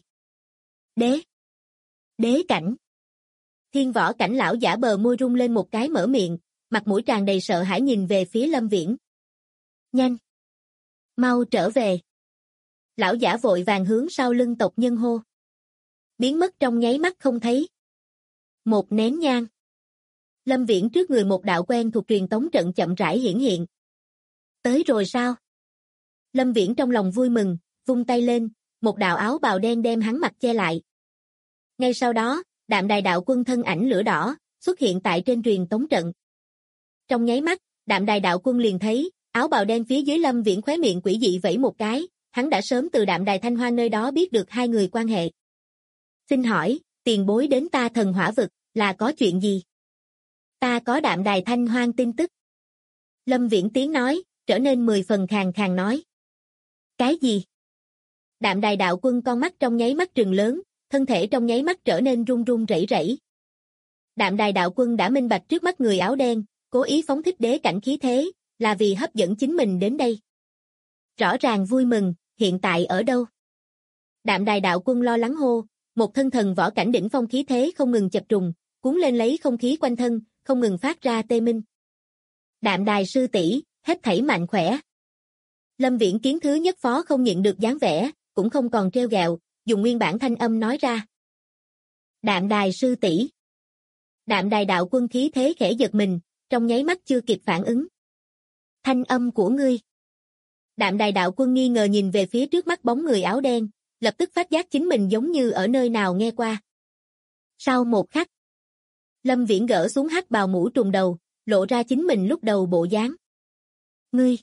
S2: Đế cảnh. Thiên Võ Cảnh lão giả bờ môi rung lên một cái mở miệng, mặt mũi tràn đầy sợ hãi nhìn về phía Lâm Viễn. Nhanh! Mau trở về! Lão giả vội vàng hướng sau lưng tộc nhân hô. Biến mất trong nháy mắt không thấy. Một nén nhang. Lâm Viễn trước người một đạo quen thuộc truyền tống trận chậm rãi hiển hiện. Tới rồi sao? Lâm Viễn trong lòng vui mừng, vung tay lên, một đạo áo bào đen đem hắn mặt che lại. Ngay sau đó, Đạm Đài đạo quân thân ảnh lửa đỏ, xuất hiện tại trên truyền tống trận. Trong nháy mắt, Đạm Đài đạo quân liền thấy, áo bào đen phía dưới Lâm Viễn khóe miệng quỷ dị vẫy một cái, hắn đã sớm từ Đạm Đài Thanh Hoang nơi đó biết được hai người quan hệ. Xin hỏi, tiền bối đến ta Thần Hỏa vực, là có chuyện gì? Ta có Đạm Đài Thanh Hoang tin tức. Lâm Viễn tiếng nói, trở nên 10 phần khàn khàn nói. Cái gì? Đạm Đài đạo quân con mắt trong nháy mắt trừng lớn, thân thể trong nháy mắt trở nên run run rẩy rẩy. Đạm Đài đạo quân đã minh bạch trước mắt người áo đen, cố ý phóng thích đế cảnh khí thế, là vì hấp dẫn chính mình đến đây. Rõ ràng vui mừng, hiện tại ở đâu? Đạm Đài đạo quân lo lắng hô, một thân thần võ cảnh đỉnh phong khí thế không ngừng chập trùng, cuốn lên lấy không khí quanh thân, không ngừng phát ra tê minh. Đạm Đài sư tỷ, hết thảy mạnh khỏe. Lâm Viễn kiến thứ nhất phó không nhịn được dáng vẻ, cũng không còn trêu ghẹo, dùng nguyên bản thanh âm nói ra. Đạm Đài sư tỷ. Đạm Đài đạo quân khí thế khẽ giật mình, trong nháy mắt chưa kịp phản ứng. Thanh âm của ngươi. Đạm Đài đạo quân nghi ngờ nhìn về phía trước mắt bóng người áo đen, lập tức phát giác chính mình giống như ở nơi nào nghe qua. Sau một khắc, Lâm Viễn gỡ xuống hắc bào mũ trùm đầu, lộ ra chính mình lúc đầu bộ dáng. Ngươi.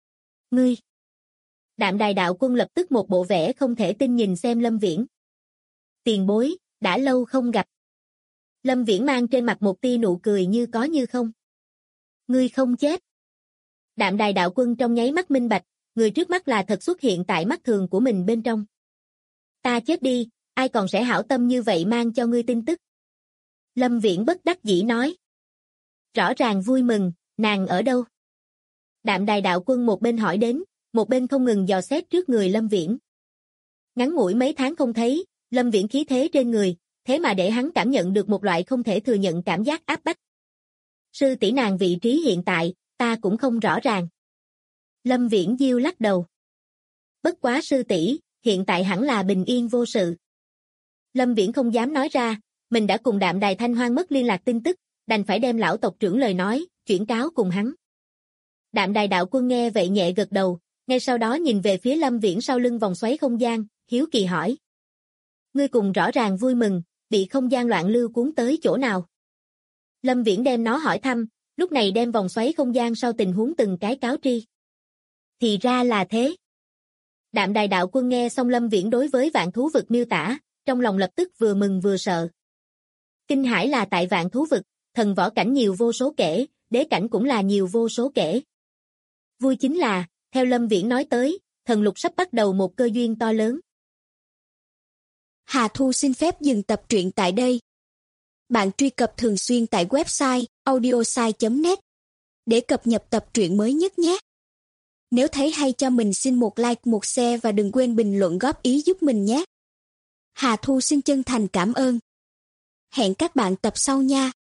S2: Đạm Đài đạo quân lập tức một bộ vẻ không thể tin nhìn xem Lâm Viễn. Tiền bối, đã lâu không gặp. Lâm Viễn mang trên mặt một tia nụ cười như có như không. Ngươi không chết. Đạm Đài đạo quân trong nháy mắt minh bạch, người trước mắt là thật xuất hiện tại mắt thường của mình bên trong. Ta chết đi, ai còn sẽ hảo tâm như vậy mang cho ngươi tin tức. Lâm Viễn bất đắc dĩ nói. Rõ ràng vui mừng, nàng ở đâu? Đạm Đài đạo quân một bên hỏi đến, một bên không ngừng dò xét trước người Lâm Viễn. Ngắn ngủi mấy tháng không thấy, Lâm Viễn khí thế trên người, thế mà để hắn cảm nhận được một loại không thể thừa nhận cảm giác áp bách. Sư tỷ nàng vị trí hiện tại, ta cũng không rõ ràng. Lâm Viễn diêu lắc đầu. Bất quá sư tỷ, hiện tại hẳn là bình yên vô sự. Lâm Viễn không dám nói ra, mình đã cùng Đạm Đài Thanh Hoang mất liên lạc tin tức, đành phải đem lão tộc trưởng lời nói, chuyển cáo cùng hắn. Đạm Đài đạo quân nghe vậy nhẹ gật đầu, ngay sau đó nhìn về phía Lâm Viễn sau lưng vòng xoáy không gian, hiếu kỳ hỏi. Ngươi cùng rõ ràng vui mừng, bị không gian loạn lưu cuốn tới chỗ nào? Lâm Viễn đem nó hỏi thăm, lúc này đem vòng xoáy không gian sau tình huống từng cái cáo tri. Thì ra là thế. Đạm Đài đạo quân nghe xong Lâm Viễn đối với vạn thú vực miêu tả, trong lòng lập tức vừa mừng vừa sợ. Kinh hãi là tại vạn thú vực, thần võ cảnh nhiều vô số kể, đế cảnh cũng là nhiều vô số kể. Vui chính là, theo Lâm Viễn nói tới, thần lục sắp bắt đầu một cơ duyên to lớn.
S3: Hà Thu xin phép dừng tập truyện tại đây. Bạn truy cập thường xuyên tại website audiosai.net để cập nhật tập truyện mới nhất nhé. Nếu thấy hay cho mình xin một like, một share và đừng quên bình luận góp ý giúp mình nhé. Hà Thu xin chân thành cảm ơn. Hẹn các bạn tập sau nha.